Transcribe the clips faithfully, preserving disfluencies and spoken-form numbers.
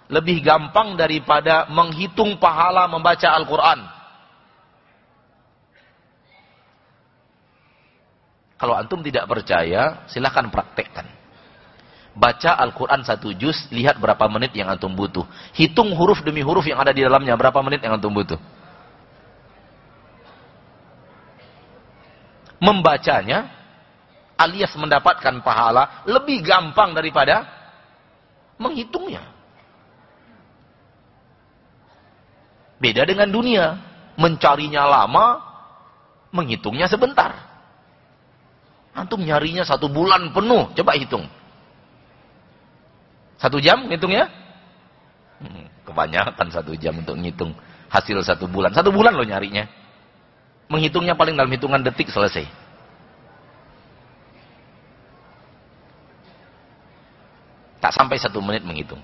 lebih gampang daripada menghitung pahala membaca Al-Quran. Kalau antum tidak percaya, silahkan praktekkan. Baca Al-Quran satu juz, lihat berapa menit yang antum butuh. Hitung huruf demi huruf yang ada di dalamnya, berapa menit yang antum butuh. Membacanya, alias mendapatkan pahala, lebih gampang daripada menghitungnya. Beda dengan dunia. Mencarinya lama, menghitungnya sebentar. Antum nyarinya satu bulan penuh, coba hitung. Satu jam ngitungnya? Hmm, kebanyakan satu jam untuk ngitung hasil satu bulan. Satu bulan loh nyarinya. Menghitungnya paling dalam hitungan detik selesai. Tak sampai satu menit menghitung.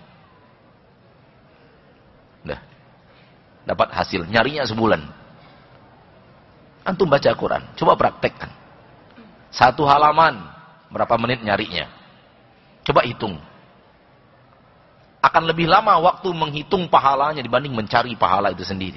Udah. Dapat hasil. Nyarinya sebulan. Antum baca Quran. Coba praktekkan. Satu halaman. Berapa menit nyarinya? Coba hitung. Akan lebih lama waktu menghitung pahalanya dibanding mencari pahala itu sendiri.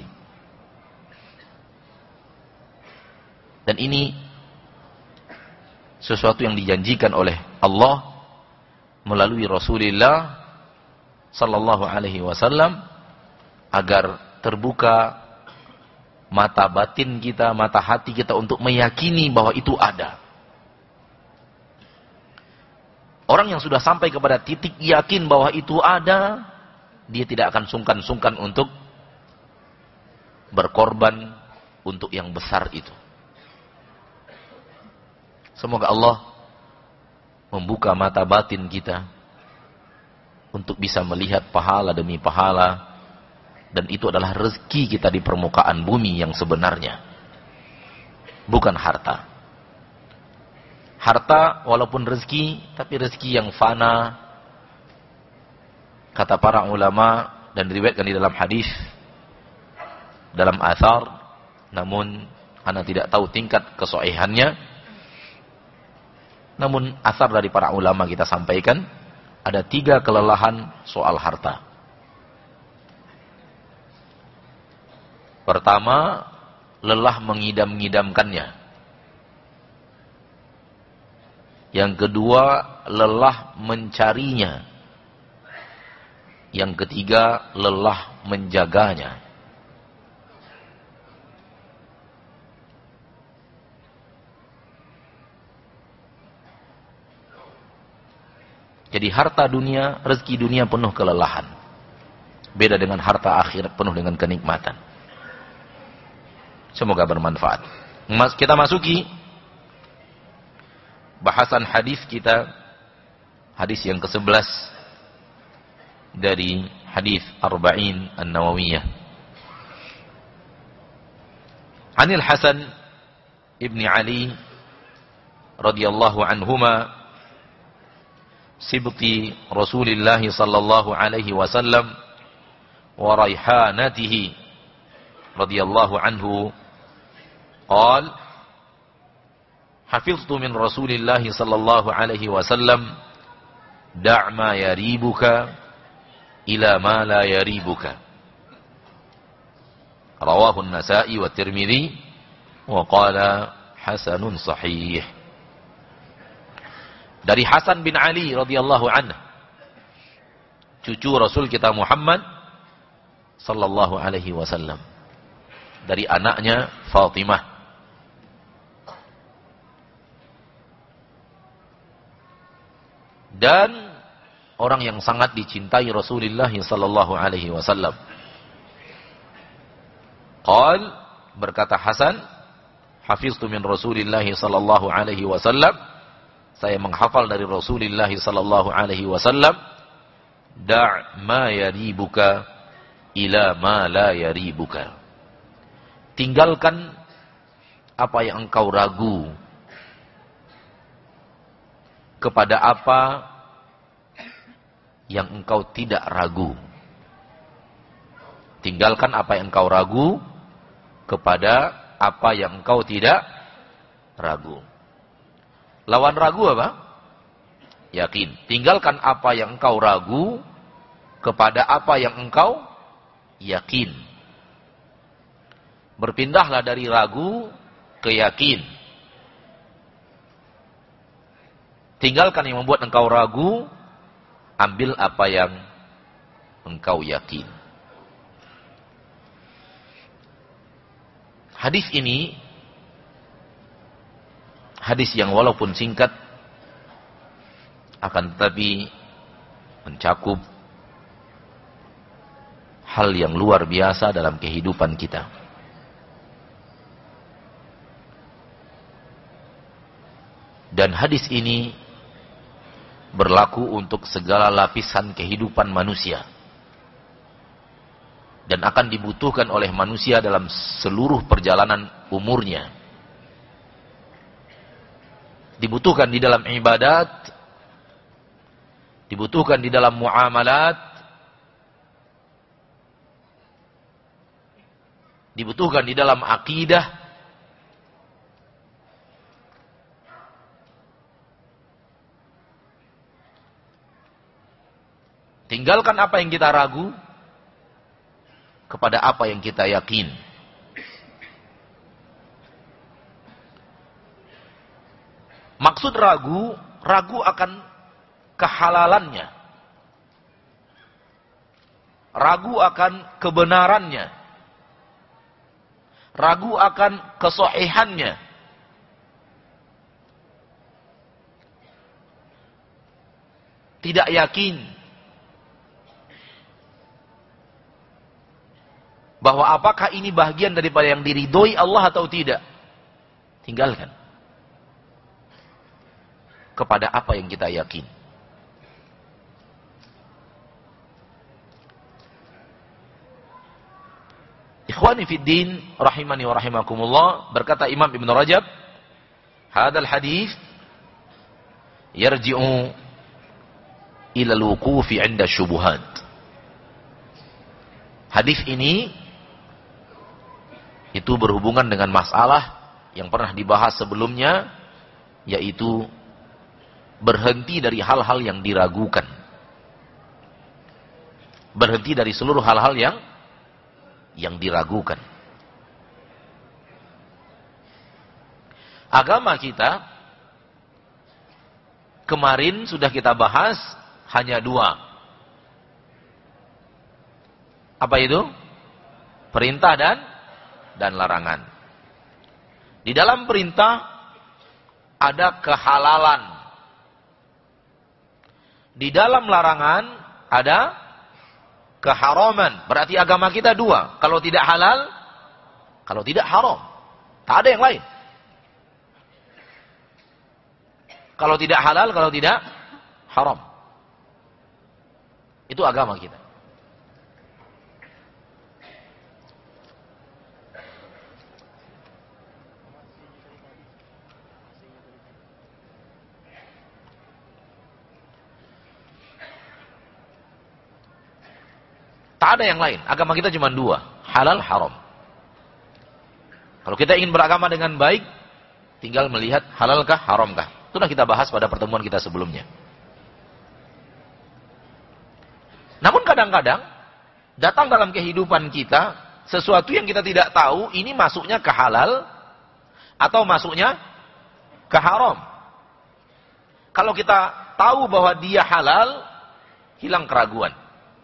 Dan ini sesuatu yang dijanjikan oleh Allah melalui Rasulullah sallallahu alaihi wasallam agar terbuka mata batin kita, mata hati kita untuk meyakini bahwa itu ada. Orang yang sudah sampai kepada titik yakin bahwa itu ada, dia tidak akan sungkan-sungkan untuk berkorban untuk yang besar itu. Semoga Allah membuka mata batin kita untuk bisa melihat pahala demi pahala, dan itu adalah rezeki kita di permukaan bumi yang sebenarnya, bukan harta. Harta walaupun rezeki, tapi rezeki yang fana. Kata para ulama dan diriwayatkan di dalam hadis, dalam athar, namun ana tidak tahu tingkat kesohihannya. Namun athar dari para ulama kita sampaikan, ada tiga kelelahan soal harta. Pertama, lelah mengidam-ngidamkannya. Yang kedua, lelah mencarinya. Yang ketiga, lelah menjaganya. Jadi harta dunia, rezeki dunia penuh kelelahan. Beda dengan harta akhir penuh dengan kenikmatan. Semoga bermanfaat. Kita masuki bahasan hadis kita, hadis yang kesebelas dari hadis Arba'in An-Nawawiyah. Anil Hasan ibni Ali radhiyallahu anhuma, sibti Rasulullah sallallahu alaihi wasallam wa raihanatihi radhiyallahu anhu, qala hafiztu min Rasulillah sallallahu alaihi wasallam da' ma yaribuka ila ma la yaribuka. Rawahu An-Nasa'i wa Tirmidzi wa qala hasanun sahih. Dari Hasan bin Ali radhiyallahu anhu, cucu Rasul kita Muhammad sallallahu alaihi wasallam, dari anaknya Fatimah. Dan orang yang sangat dicintai Rasulullah sallallahu alaihi wasallam. Qal, berkata Hasan, hafiztu min Rasulillah sallallahu alaihi wasallam, saya menghafal dari Rasulullah sallallahu alaihi wasallam, da' ma yaribuka ila ma la yaribuka. Tinggalkan apa yang engkau ragu kepada apa yang engkau tidak ragu. Tinggalkan apa yang engkau ragu kepada apa yang engkau tidak ragu. Lawan ragu apa? Yakin. Tinggalkan apa yang engkau ragu kepada apa yang engkau yakin. Berpindahlah dari ragu ke yakin. Tinggalkan yang membuat engkau ragu, ambil apa yang engkau yakin. Hadis ini, hadis yang walaupun singkat, akan tetapi mencakup hal yang luar biasa dalam kehidupan kita. Dan hadis ini berlaku untuk segala lapisan kehidupan manusia. Dan akan dibutuhkan oleh manusia dalam seluruh perjalanan umurnya. Dibutuhkan di dalam ibadat, dibutuhkan di dalam muamalat, dibutuhkan di dalam akidah, tinggalkan apa yang kita ragu kepada apa yang kita yakin. Maksud ragu, ragu akan kehalalannya. Ragu akan kebenarannya. Ragu akan kesohihannya. Tidak yakin bahwa apakah ini bagian daripada yang diridhoi Allah atau tidak. Tinggalkan kepada apa yang kita yakin. Ikhwani fid din, rahimani wa rahimakumullah, berkata Imam Ibn Rajab, hadal hadis yarji'u ila al-wuqufi 'inda syubuhat. Hadis ini itu berhubungan dengan masalah yang pernah dibahas sebelumnya, yaitu berhenti dari hal-hal yang diragukan. Berhenti dari seluruh hal-hal yang yang diragukan. Agama kita kemarin sudah kita bahas hanya dua. Apa itu? Perintah dan dan larangan. Di dalam perintah ada kehalalan. Di dalam larangan ada keharaman. Berarti agama kita dua. Kalau tidak halal, kalau tidak haram. Tak ada yang lain. Kalau tidak halal, kalau tidak haram. Itu agama kita. Tak ada yang lain. Agama kita cuma dua. Halal, haram. Kalau kita ingin beragama dengan baik, tinggal melihat halalkah, haramkah. Itu sudah kita bahas pada pertemuan kita sebelumnya. Namun kadang-kadang, datang dalam kehidupan kita, sesuatu yang kita tidak tahu, ini masuknya ke halal, atau masuknya ke haram. Kalau kita tahu bahwa dia halal, hilang keraguan.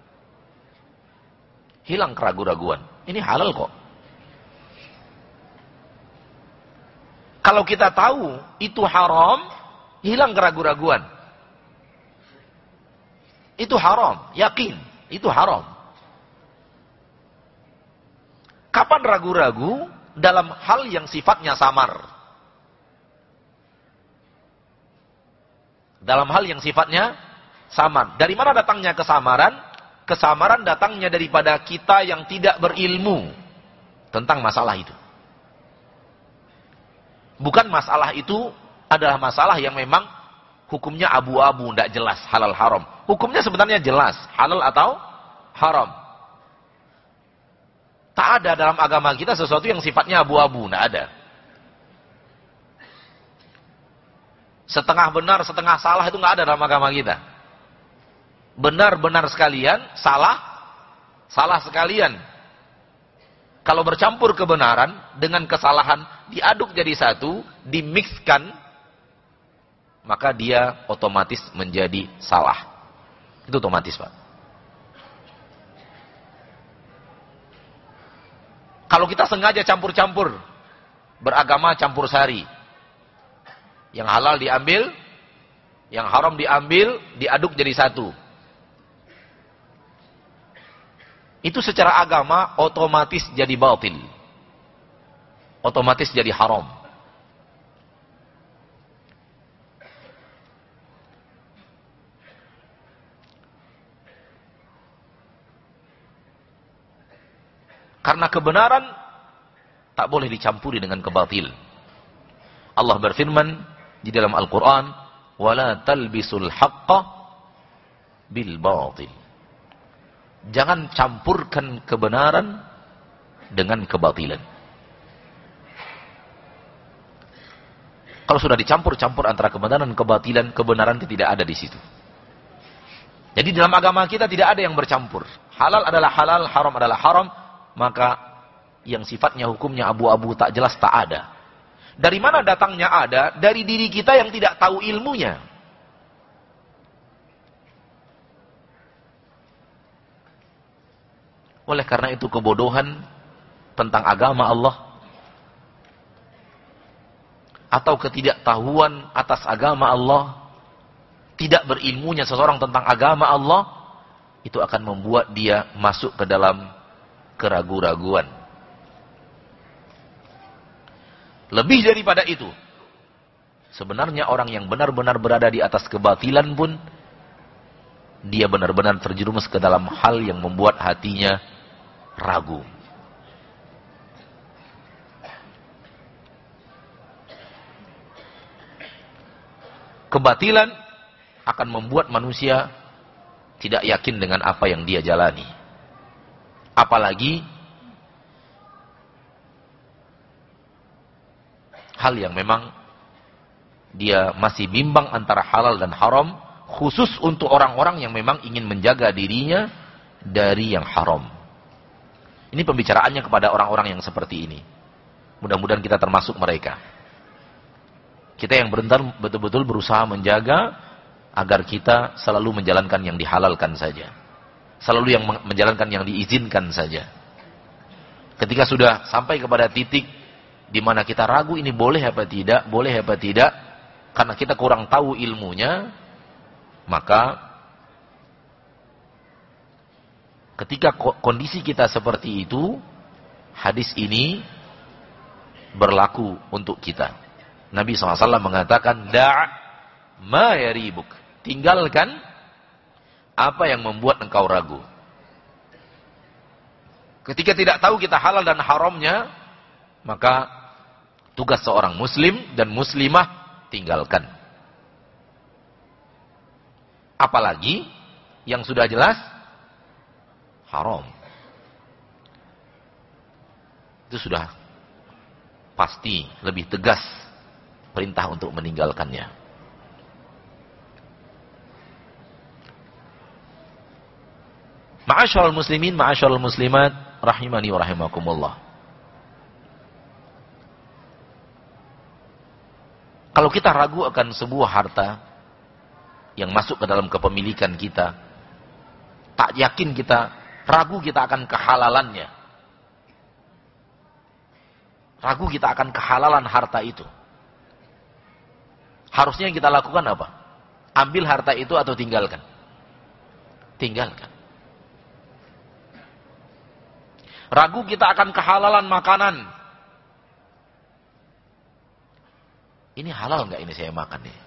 Hilang keraguan-raguan. Ini halal kok. Kalau kita tahu itu haram, hilang keraguan-raguan. Itu haram, yakin, itu haram. Kapan ragu-ragu? Dalam hal yang sifatnya samar. Dalam hal yang sifatnya samar. Dari mana datangnya kesamaran? Kesamaran datangnya daripada kita yang tidak berilmu tentang masalah itu. Bukan masalah itu adalah masalah yang memang hukumnya abu-abu, tidak jelas, halal haram. Hukumnya sebenarnya jelas, halal atau haram. Tak ada dalam agama kita sesuatu yang sifatnya abu-abu, tidak ada. Setengah benar, setengah salah itu tidak ada dalam agama kita. benar-benar sekalian, salah, salah sekalian. Kalau bercampur kebenaran dengan kesalahan, diaduk jadi satu, dimixkan, maka dia otomatis menjadi salah. Itu otomatis, Pak. Kalau kita sengaja campur-campur, beragama campur sari, yang halal diambil, yang haram diambil, diaduk jadi satu. Itu secara agama otomatis jadi batil. Otomatis jadi haram. Karena kebenaran tak boleh dicampuri dengan kebatil. Allah berfirman di dalam Al-Quran, وَلَا تَلْبِسُوا الْحَقَّ بِالْبَاطِلِ. Jangan campurkan kebenaran dengan kebatilan. Kalau sudah dicampur-campur antara kebenaran dan kebatilan, kebenaran itu tidak ada di situ. Jadi dalam agama kita tidak ada yang bercampur. Halal adalah halal, haram adalah haram, maka yang sifatnya hukumnya abu-abu tak jelas tak ada. Dari mana datangnya ada? Dari diri kita yang tidak tahu ilmunya. Oleh karena itu kebodohan tentang agama Allah atau ketidaktahuan atas agama Allah, tidak berilmunya seseorang tentang agama Allah, itu akan membuat dia masuk ke dalam keraguan-raguan. Lebih daripada itu, sebenarnya orang yang benar-benar berada di atas kebatilan pun, dia benar-benar terjerumus ke dalam hal yang membuat hatinya ragu. Kebatilan akan membuat manusia tidak yakin dengan apa yang dia jalani. Apalagi hal yang memang dia masih bimbang antara halal dan haram, khusus untuk orang-orang yang memang ingin menjaga dirinya dari yang haram. Ini pembicaraannya kepada orang-orang yang seperti ini. Mudah-mudahan kita termasuk mereka. Kita yang betul-betul berusaha menjaga agar kita selalu menjalankan yang dihalalkan saja. Selalu yang menjalankan yang diizinkan saja. Ketika sudah sampai kepada titik di mana kita ragu ini boleh apa tidak, boleh apa tidak, karena kita kurang tahu ilmunya, maka ketika kondisi kita seperti itu, hadis ini berlaku untuk kita. Nabi shallallahu alaihi wasallam mengatakan, Da' ma yaribuk. Tinggalkan apa yang membuat engkau ragu. Ketika tidak tahu kita halal dan haramnya, maka tugas seorang muslim dan muslimah tinggalkan. Apalagi yang sudah jelas haram. Itu sudah pasti lebih tegas perintah untuk meninggalkannya. Ma'asyiral muslimin, ma'asyiral muslimat, rahimani wa rahimakumullah. Kalau kita ragu akan sebuah harta yang masuk ke dalam kepemilikan kita, tak yakin kita, ragu kita akan kehalalannya. Ragu kita akan kehalalan harta itu. Harusnya yang kita lakukan apa? Ambil harta itu atau tinggalkan? Tinggalkan. Ragu kita akan kehalalan makanan. Ini halal nggak ini saya makan nih?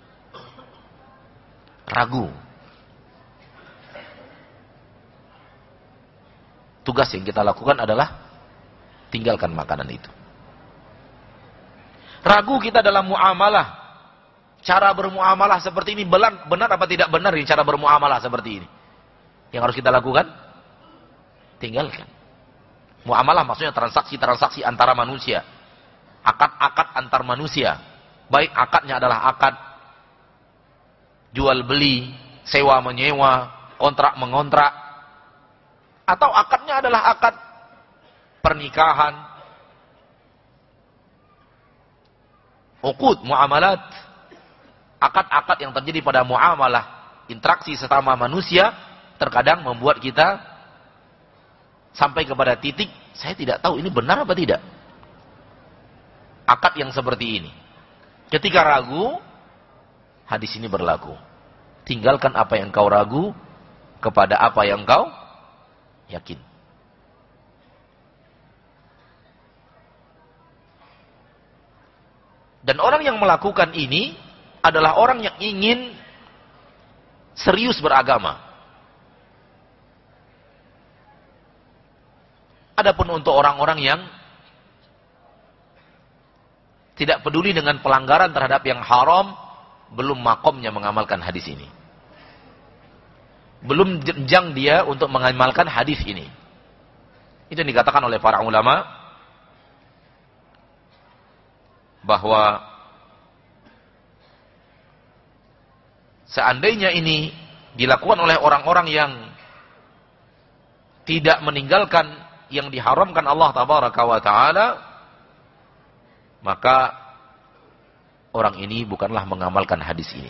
Ragu. Tugas yang kita lakukan adalah tinggalkan makanan itu. Ragu kita dalam muamalah. Cara bermuamalah seperti ini benar, benar apa tidak benar ini cara bermuamalah seperti ini? Yang harus kita lakukan? Tinggalkan. Muamalah maksudnya transaksi-transaksi antara manusia. Akad-akad antar manusia. Baik akadnya adalah akad jual beli, sewa menyewa, kontrak mengontrak, atau akadnya adalah akad pernikahan, uqud, muamalat, akad-akad yang terjadi pada muamalah, interaksi sesama manusia, terkadang membuat kita sampai kepada titik, saya tidak tahu ini benar apa tidak. Akad yang seperti ini. Ketika ragu, hadis ini berlaku. Tinggalkan apa yang kau ragu kepada apa yang kau yakin. Dan orang yang melakukan ini adalah orang yang ingin serius beragama. Adapun untuk orang-orang yang tidak peduli dengan pelanggaran terhadap yang haram, belum makomnya mengamalkan hadis ini. Belum jenjang dia untuk mengamalkan hadis ini. Itu yang dikatakan oleh para ulama bahwa seandainya ini dilakukan oleh orang-orang yang tidak meninggalkan yang diharamkan Allah tabaraka wa taala, maka orang ini bukanlah mengamalkan hadis ini.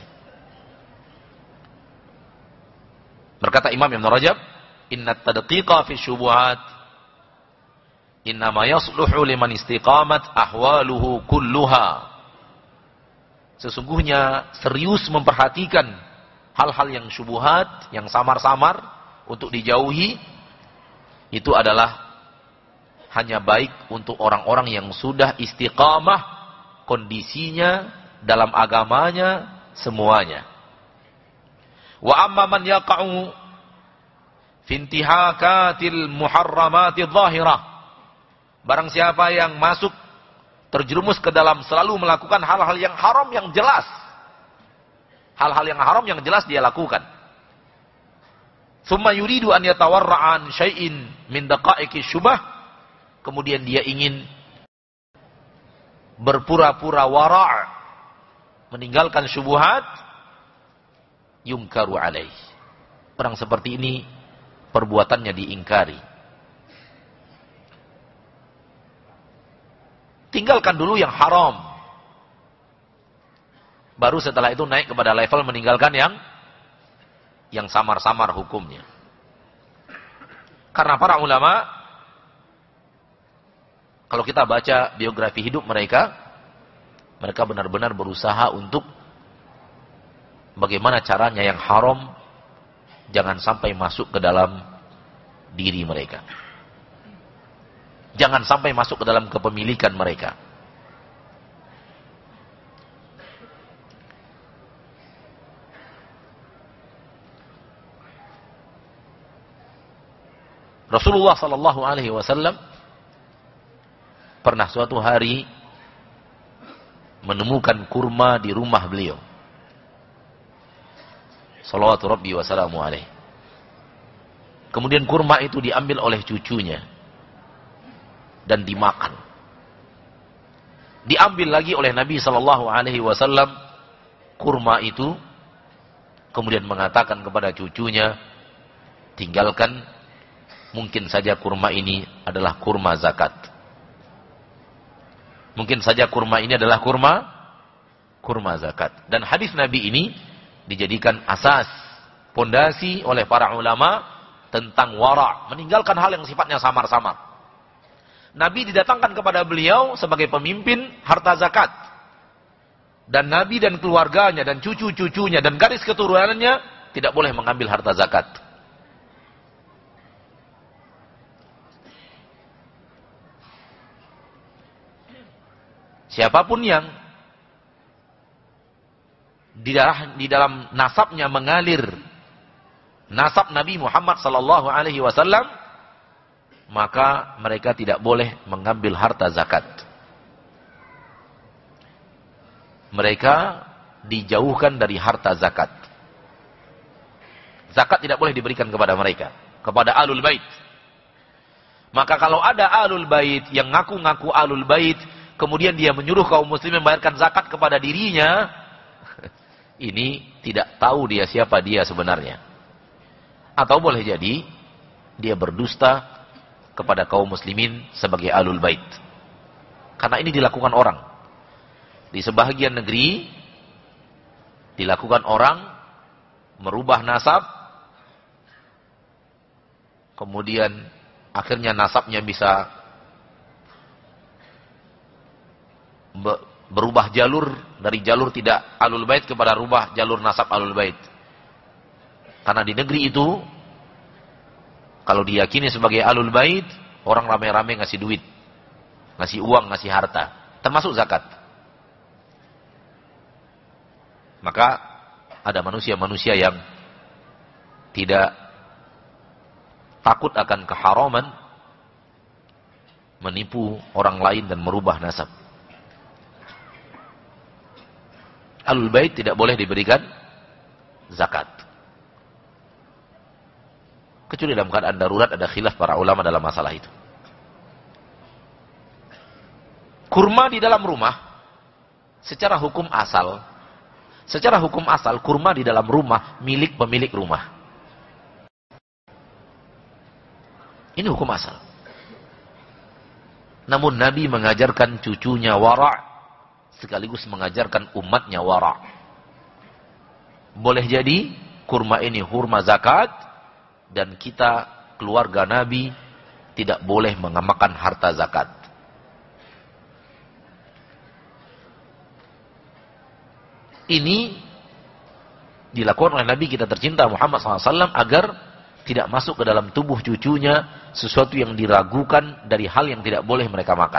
Berkata Imam Ibn Rajab, "Inna tadqiqa fi syubuhat innama yasluhu liman istiqamat ahwaluhu kulluha." Sesungguhnya serius memperhatikan hal-hal yang syubhat, yang samar-samar untuk dijauhi, itu adalah hanya baik untuk orang-orang yang sudah istiqamah kondisinya dalam agamanya semuanya. Wa amma man yaqa'u fi intihakatil muharramatil zahirah. Barang siapa yang masuk terjerumus ke dalam selalu melakukan hal-hal yang haram yang jelas. Hal-hal yang haram yang jelas dia lakukan. Tsumma yuridu an yatawarra'a an syai'in min daqa'iqi syubah. Kemudian dia ingin berpura-pura wara', meninggalkan syubhat, yungkaru alaih. Orang seperti ini perbuatannya diingkari. Tinggalkan dulu yang haram. Baru setelah itu naik kepada level meninggalkan yang yang samar-samar hukumnya. Karena para ulama, kalau kita baca biografi hidup mereka, mereka benar-benar berusaha untuk bagaimana caranya yang haram jangan sampai masuk ke dalam diri mereka. Jangan sampai masuk ke dalam kepemilikan mereka. Rasulullah sallallahu alaihi wasallam pernah suatu hari menemukan kurma di rumah beliau. Shalawatu Rabbi wa salamu alaihi. Kemudian kurma itu diambil oleh cucunya dan dimakan. Diambil lagi oleh Nabi sallallahu alaihi wasallam kurma itu, kemudian mengatakan kepada cucunya, tinggalkan, mungkin saja kurma ini adalah kurma zakat. Mungkin saja kurma ini adalah kurma kurma zakat. Dan hadis Nabi ini dijadikan asas, pondasi oleh para ulama tentang wara', meninggalkan hal yang sifatnya samar-samar. Nabi didatangkan kepada beliau sebagai pemimpin harta zakat. Dan Nabi dan keluarganya dan cucu-cucunya dan garis keturunannya tidak boleh mengambil harta zakat. Siapapun yang di, darah, di dalam nasabnya mengalir nasab Nabi Muhammad sallallahu alaihi wasallam, maka mereka tidak boleh mengambil harta zakat. Mereka dijauhkan dari harta zakat. Zakat tidak boleh diberikan kepada mereka, kepada alul bait. Maka kalau ada alul bait yang ngaku-ngaku alul bait, kemudian dia menyuruh kaum muslimin membayarkan zakat kepada dirinya, ini tidak tahu dia siapa dia sebenarnya. Atau boleh jadi dia berdusta kepada kaum muslimin sebagai alul bait. Karena ini dilakukan orang. Di sebahagian negeri dilakukan orang merubah nasab, kemudian akhirnya nasabnya bisa berubah jalur dari jalur tidak alul bait kepada rubah jalur nasab alul bait. Karena di negeri itu kalau diyakini sebagai alul bait, orang ramai-ramai ngasih duit, ngasih uang, ngasih harta, termasuk zakat. Maka ada manusia-manusia yang tidak takut akan keharaman menipu orang lain dan merubah nasab. Alul bait tidak boleh diberikan zakat. Kecuali dalam keadaan darurat, ada khilaf para ulama dalam masalah itu. Kurma di dalam rumah, secara hukum asal, secara hukum asal, kurma di dalam rumah milik pemilik rumah. Ini hukum asal. Namun Nabi mengajarkan cucunya wara', sekaligus mengajarkan umatnya wara'. Boleh jadi kurma ini hurma zakat, dan kita keluarga Nabi tidak boleh mengemakan harta zakat. Ini dilakukan oleh Nabi kita tercinta Muhammad shallallahu alaihi wasallam agar tidak masuk ke dalam tubuh cucunya sesuatu yang diragukan dari hal yang tidak boleh mereka makan.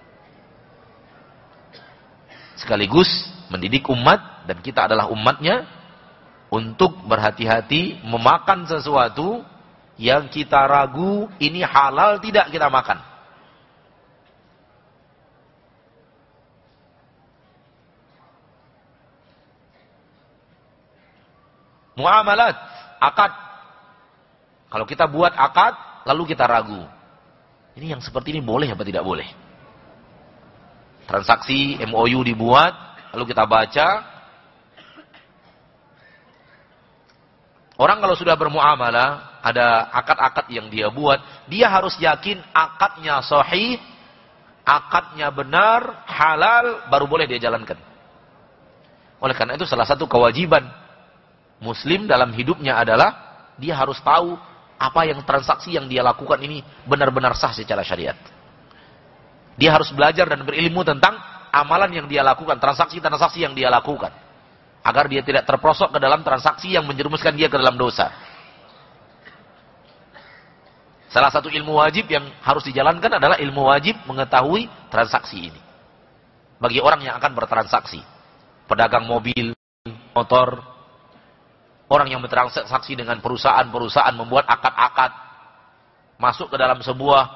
Sekaligus mendidik umat, dan kita adalah umatnya, untuk berhati-hati memakan sesuatu yang kita ragu ini halal tidak kita makan. Muamalat, akad. Kalau kita buat akad, lalu kita ragu. Ini yang seperti ini boleh apa tidak boleh? Transaksi M O U dibuat, lalu kita baca. Orang kalau sudah bermuamalah, ada akad-akad yang dia buat, dia harus yakin akadnya sahih, akadnya benar, halal, baru boleh dia jalankan. Oleh karena itu salah satu kewajiban Muslim dalam hidupnya adalah dia harus tahu apa yang transaksi yang dia lakukan ini benar-benar sah secara syariat. Dia harus belajar dan berilmu tentang amalan yang dia lakukan, transaksi-transaksi yang dia lakukan, agar dia tidak terperosok ke dalam transaksi yang menjerumuskan dia ke dalam dosa. Salah satu ilmu wajib yang harus dijalankan adalah ilmu wajib mengetahui transaksi ini. Bagi orang yang akan bertransaksi, pedagang mobil, motor, orang yang bertransaksi dengan perusahaan-perusahaan, membuat akad-akad, masuk ke dalam sebuah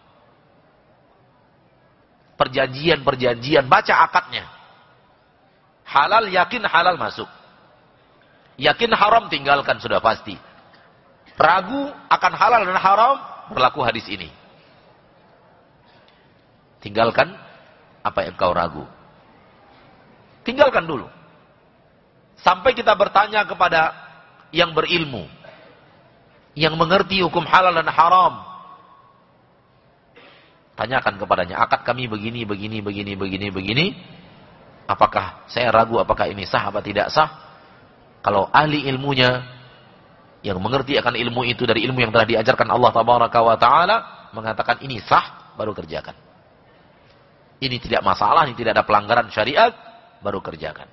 perjanjian-perjanjian, baca akadnya. Halal, yakin halal masuk. Yakin haram tinggalkan, sudah pasti. Ragu akan halal dan haram, berlaku hadis ini. Tinggalkan apa yang kau ragu. Tinggalkan dulu. Sampai kita bertanya kepada yang berilmu, yang mengerti hukum halal dan haram. Tanyakan kepadanya, akad kami begini, begini, begini, begini, begini. Apakah saya ragu apakah ini sah apa tidak sah? Kalau ahli ilmunya yang mengerti akan ilmu itu dari ilmu yang telah diajarkan Allah Tabaraka wa Ta'ala mengatakan ini sah, baru kerjakan. Ini tidak masalah, ini tidak ada pelanggaran syariat, baru kerjakan.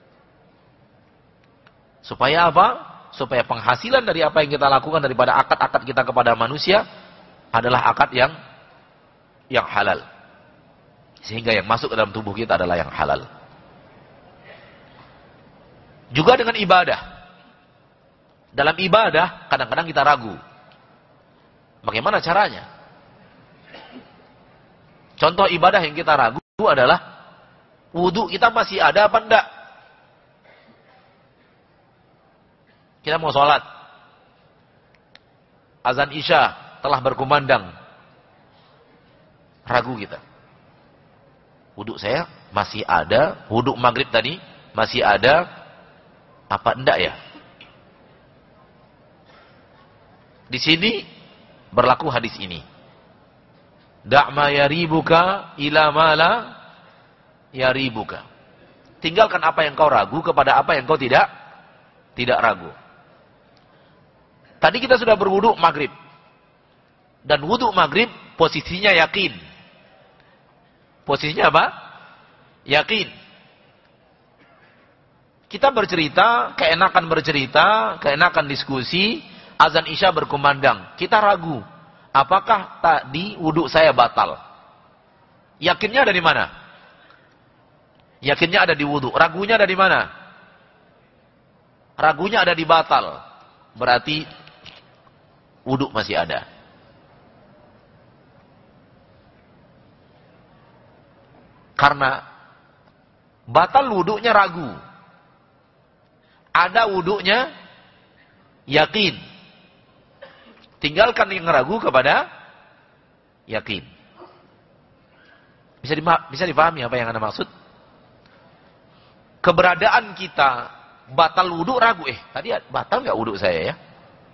Supaya apa? Supaya penghasilan dari apa yang kita lakukan daripada akad-akad kita kepada manusia adalah akad yang yang halal. Sehingga yang masuk ke dalam tubuh kita adalah yang halal. Juga dengan ibadah. Dalam ibadah, kadang-kadang kita ragu. Bagaimana caranya? Contoh ibadah yang kita ragu adalah, wudu kita masih ada apa enggak? Kita mau sholat. Azan Isya telah berkumandang. Ragu kita. Wudu saya masih ada, wudu maghrib tadi masih ada, apa enggak ya? Di sini berlaku hadis ini. Da'ma yaribuka ila mala yaribuka. Tinggalkan apa yang kau ragu kepada apa yang kau tidak tidak ragu. Tadi kita sudah berwudu maghrib. Dan wudu maghrib posisinya yakin. Posisinya apa? Yakin. Kita bercerita, keenakan bercerita, keenakan diskusi, azan isya berkumandang. Kita ragu. Apakah tadi wudu saya batal? Yakinnya ada di mana? Yakinnya ada di wudu. Ragunya ada di mana? Ragunya ada di batal. Berarti wudu masih ada. Karena batal wudunya ragu. Ada wudunya yakin. Tinggalkan yang ragu kepada yakin. Bisa dima- bisa dipahami apa yang Anda maksud? Keberadaan kita batal wudu ragu. Eh, tadi batal nggak wudu saya ya?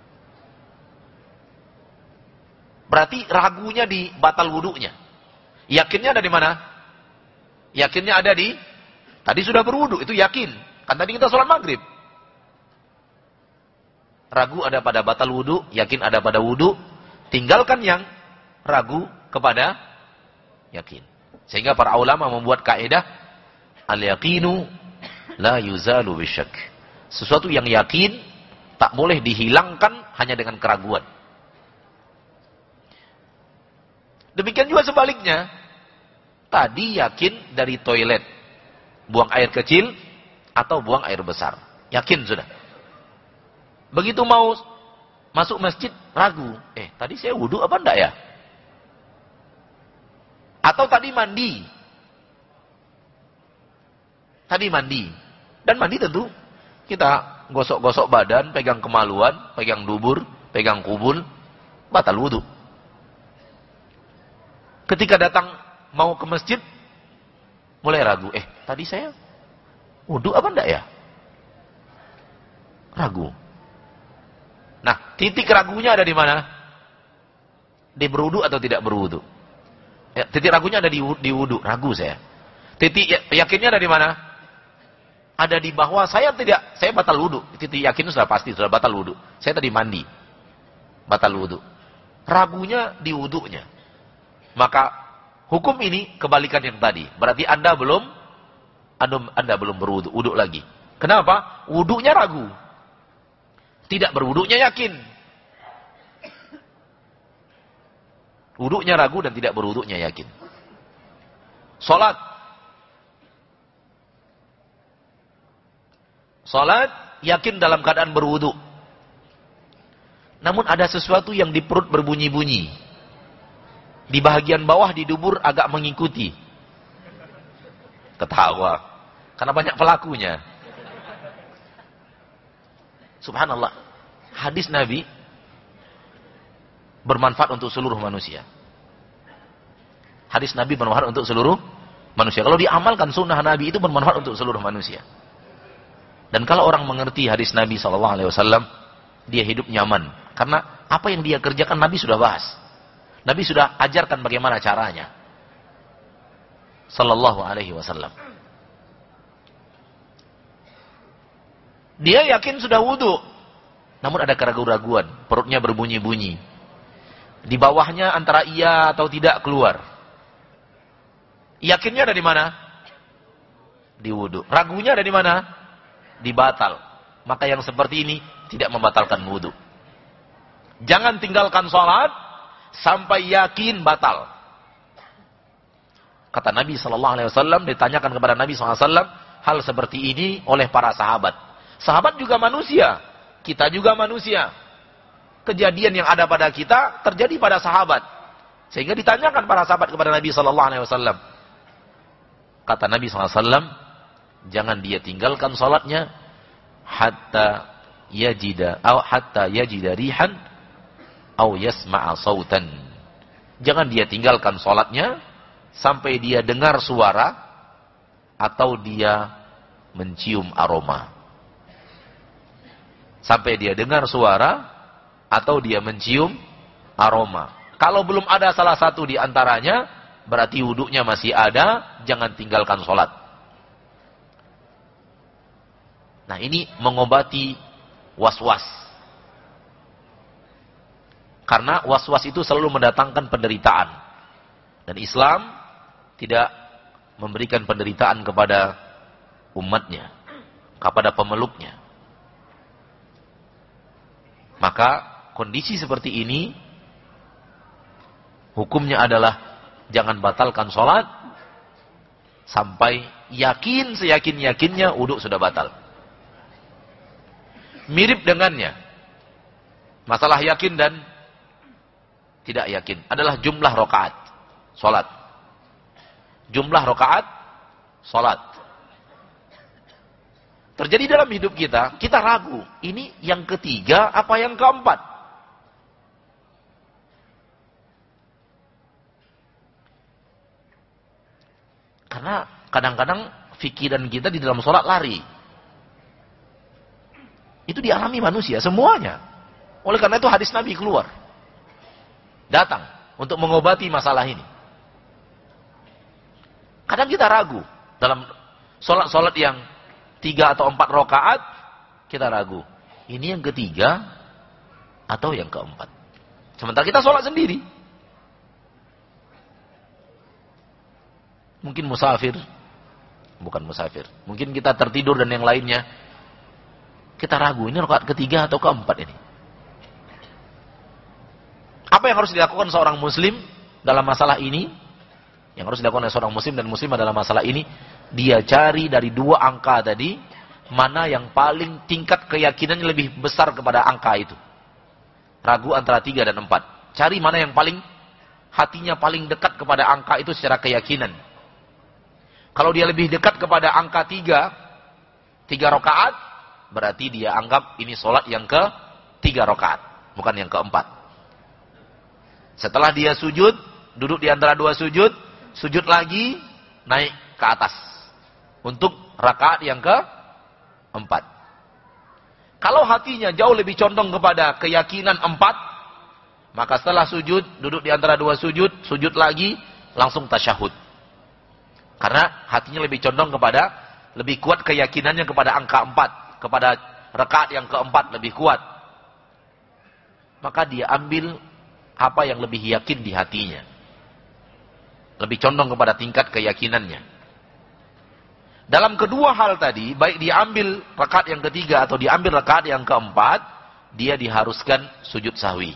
Berarti ragunya di batal wudunya. Yakinnya ada di mana? Yakinnya ada di tadi sudah berwudu, itu yakin. Kan tadi kita sholat maghrib. Ragu ada pada batal wudu, yakin ada pada wudu. Tinggalkan yang ragu kepada yakin. Sehingga para ulama membuat kaidah al-yaqinu la yuzalu bisyak. Sesuatu yang yakin tak boleh dihilangkan hanya dengan keraguan. Demikian juga sebaliknya. Tadi yakin dari toilet, buang air kecil atau buang air besar. Yakin sudah. Begitu mau masuk masjid, ragu. Eh, tadi saya wudu apa enggak ya? Atau tadi mandi. Tadi mandi. Dan mandi tentu kita gosok-gosok badan, pegang kemaluan, pegang dubur, pegang kubul, batal wudu. Ketika datang mau ke masjid, mulai ragu. Eh, tadi saya wudu apa enggak ya? Ragu. Nah, titik ragunya ada di mana? Di berwudu atau tidak berwudu? Ya, titik ragunya ada di, di wudu, ragu saya. Titik yakinnya ada di mana? Ada di bahwa saya tidak, saya batal wudu. Titik yakin sudah pasti, sudah batal wudu. Saya tadi mandi, batal wudu. Ragunya di wudunya. Maka hukum ini kebalikan yang tadi. Berarti Anda belum, Anda, anda belum berwudu, wudu lagi. Kenapa? Wudunya ragu. Tidak berwudunya yakin. Wudunya ragu dan tidak berwudunya yakin. Salat. Salat yakin dalam keadaan berwudu. Namun ada sesuatu yang di perut berbunyi-bunyi. Di bagian bawah di dubur agak mengikuti. Ketawa. Karena banyak pelakunya. Subhanallah. Hadis Nabi bermanfaat untuk seluruh manusia. Hadis Nabi bermanfaat untuk seluruh manusia. Kalau diamalkan sunnah Nabi itu bermanfaat untuk seluruh manusia. Dan kalau orang mengerti hadis Nabi shallallahu alaihi wasallam, dia hidup nyaman. Karena apa yang dia kerjakan Nabi sudah bahas. Nabi sudah ajarkan bagaimana caranya. Sallallahu alaihi wasallam. Dia yakin sudah wudu. Namun ada keraguan-raguan. Perutnya berbunyi-bunyi. Di bawahnya antara iya atau tidak keluar. Yakinnya ada di mana? Di wudu. Ragunya ada di mana? Di batal. Maka yang seperti ini tidak membatalkan wudu. Jangan tinggalkan sholat sampai yakin batal. Kata Nabi shallallahu alaihi wasallam, ditanyakan kepada Nabi shallallahu alaihi wasallam hal seperti ini oleh para sahabat. Sahabat juga manusia, kita juga manusia. Kejadian yang ada pada kita terjadi pada sahabat, sehingga ditanyakan para sahabat kepada Nabi shallallahu alaihi wasallam. Kata Nabi shallallahu alaihi wasallam, jangan dia tinggalkan salatnya hatta yajida atau hatta yajida rihan atau yasma'a sautan. Jangan dia tinggalkan salatnya sampai dia dengar suara atau dia mencium aroma. Sampai dia dengar suara atau dia mencium aroma. Kalau belum ada salah satu di antaranya, berarti wuduknya masih ada, jangan tinggalkan sholat. Nah, ini mengobati was-was. Karena was-was itu selalu mendatangkan penderitaan. Dan Islam tidak memberikan penderitaan kepada umatnya, kepada pemeluknya. Maka kondisi seperti ini, hukumnya adalah jangan batalkan sholat sampai yakin seyakin-yakinnya wuduk sudah batal. Mirip dengannya, masalah yakin dan tidak yakin adalah jumlah rakaat sholat. Jumlah rakaat sholat. Terjadi dalam hidup kita, kita ragu, ini yang ketiga apa yang keempat? Karena kadang-kadang fikiran kita di dalam sholat lari. Itu dialami manusia, semuanya. Oleh karena itu hadis Nabi keluar. Datang untuk mengobati masalah ini. Kadang kita ragu. Dalam sholat-sholat yang tiga atau empat rakaat, kita ragu. Ini yang ketiga atau yang keempat. Sementara kita sholat sendiri. Mungkin musafir. Bukan musafir. Mungkin kita tertidur dan yang lainnya. Kita ragu, ini rakaat ketiga atau keempat ini. Apa yang harus dilakukan seorang muslim dalam masalah ini? Yang harus dilakukan oleh seorang muslim dan muslimah dalam masalah ini, dia cari dari dua angka tadi, mana yang paling tingkat keyakinannya lebih besar kepada angka itu. Ragu antara tiga dan empat. Cari mana yang paling, hatinya paling dekat kepada angka itu secara keyakinan. Kalau dia lebih dekat kepada angka tiga, tiga rakaat, berarti dia anggap ini sholat yang ke tiga rakaat, bukan yang keempat. Setelah dia sujud, duduk di antara dua sujud, sujud lagi, naik ke atas. Untuk rakaat yang ke empat. Kalau hatinya jauh lebih condong kepada keyakinan empat, maka setelah sujud, duduk di antara dua sujud, sujud lagi, langsung tasyahud. Karena hatinya lebih condong kepada, lebih kuat keyakinannya kepada angka empat. Kepada rakaat yang keempat lebih kuat. Maka dia ambil apa yang lebih yakin di hatinya. Lebih condong kepada tingkat keyakinannya. Dalam kedua hal tadi, baik diambil rakaat yang ketiga atau diambil rakaat yang keempat, dia diharuskan sujud sahwi.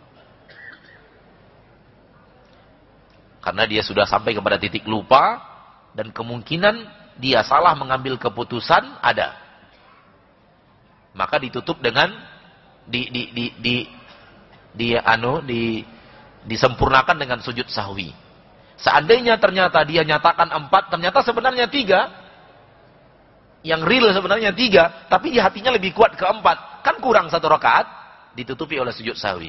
Karena dia sudah sampai kepada titik lupa, dan kemungkinan dia salah mengambil keputusan ada. Maka ditutup dengan di di di di, di anu di disempurnakan dengan sujud sahwi. Seandainya ternyata dia nyatakan empat, ternyata sebenarnya tiga, yang real sebenarnya tiga, tapi di hatinya lebih kuat ke empat, kan kurang satu rakaat, ditutupi oleh sujud sahwi.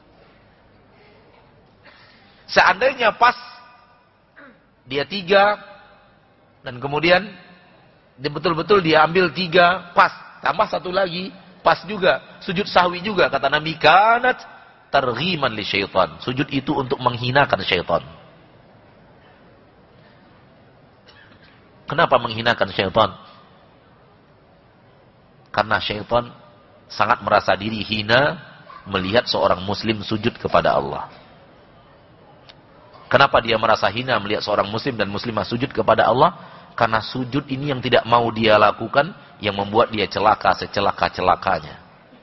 Seandainya pas dia tiga, dan kemudian betul-betul dia ambil tiga, pas. Tambah satu lagi, pas juga. Sujud sahwi juga. Kata Nabi, kanat targhiman li syaitan. Sujud itu untuk menghinakan syaitan. Kenapa menghinakan syaitan? Karena syaitan sangat merasa diri hina melihat seorang muslim sujud kepada Allah. Kenapa dia merasa hina melihat seorang muslim dan muslimah sujud kepada Allah? Karena sujud ini yang tidak mau dia lakukan, yang membuat dia celaka secelaka-celakanya.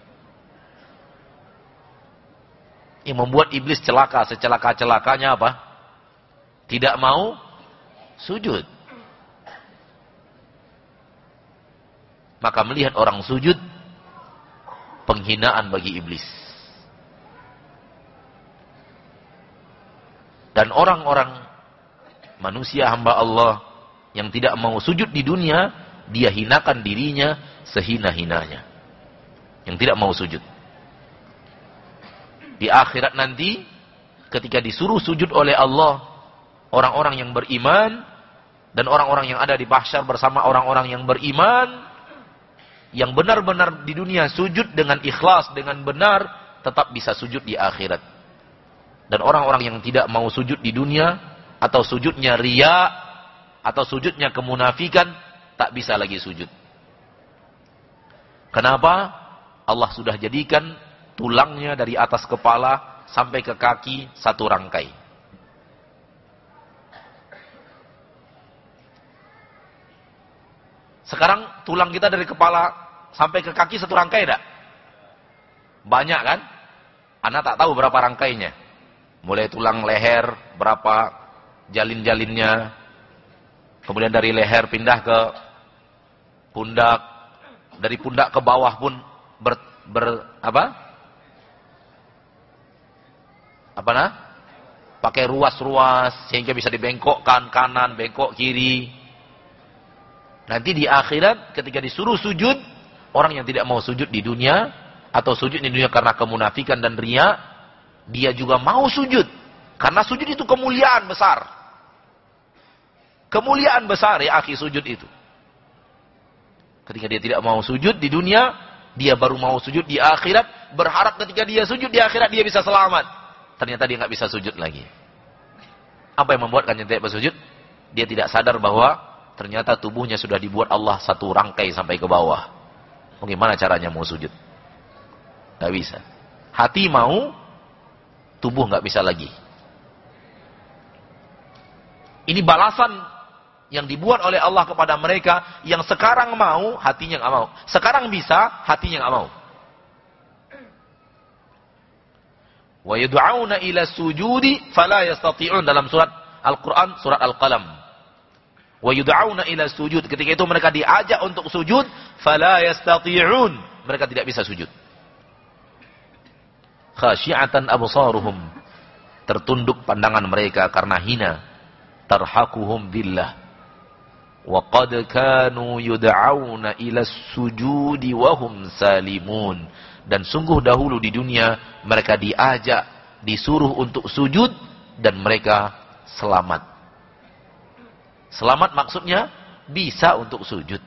Yang membuat iblis celaka secelaka-celakanya apa? Tidak mau sujud. Maka melihat orang sujud, penghinaan bagi iblis. Dan orang-orang manusia hamba Allah yang tidak mau sujud di dunia, dia hinakan dirinya sehina-hinanya. Yang tidak mau sujud. Di akhirat nanti, ketika disuruh sujud oleh Allah, orang-orang yang beriman, dan orang-orang yang ada di mahsyar bersama orang-orang yang beriman, yang benar-benar di dunia sujud dengan ikhlas, dengan benar, tetap bisa sujud di akhirat. Dan orang-orang yang tidak mau sujud di dunia, atau sujudnya riya, atau sujudnya kemunafikan, tak bisa lagi sujud. Kenapa? Allah sudah jadikan tulangnya dari atas kepala sampai ke kaki satu rangkai. Sekarang tulang kita dari kepala sampai ke kaki satu rangkai enggak? Banyak kan? Anda tak tahu berapa rangkainya. Mulai tulang leher, berapa jalin-jalinnya. Kemudian dari leher pindah ke pundak. Dari pundak ke bawah pun ber, ber apa? Apa nah? Pakai ruas-ruas sehingga bisa dibengkokkan kanan, bengkok kiri. Nanti di akhirat ketika disuruh sujud, orang yang tidak mau sujud di dunia atau sujud di dunia karena kemunafikan dan riya, dia juga mau sujud. Karena sujud itu kemuliaan besar. Kemuliaan besar ya akhi sujud itu. Ketika dia tidak mau sujud di dunia, dia baru mau sujud di akhirat, berharap ketika dia sujud di akhirat dia bisa selamat. Ternyata dia nggak bisa sujud lagi. Apa yang membuatkan dia tidak bersujud? Dia tidak sadar bahwa ternyata tubuhnya sudah dibuat Allah satu rangkai sampai ke bawah. Bagaimana caranya mau sujud? Nggak bisa. Hati mau, tubuh nggak bisa lagi. Ini balasan yang dibuat oleh Allah kepada mereka yang sekarang mau, hatinya nggak mau. Sekarang bisa, hatinya nggak mau. Wa yud'auna ila sujudi fala yastati'un, dalam surat Al-Quran, surat Al-Qalam. Wa yud'auna ila sujud, ketika itu mereka diajak untuk sujud, fala yastati'un, mereka tidak bisa sujud. Khasyi'atan absaruhum, tertunduk pandangan mereka karena hina. Tarhaquhum billah. Wa qad kanu yud'auna ila sujudi wa hum salimun. Dan sungguh dahulu di dunia mereka diajak, disuruh untuk sujud dan mereka selamat. Selamat maksudnya bisa untuk sujud.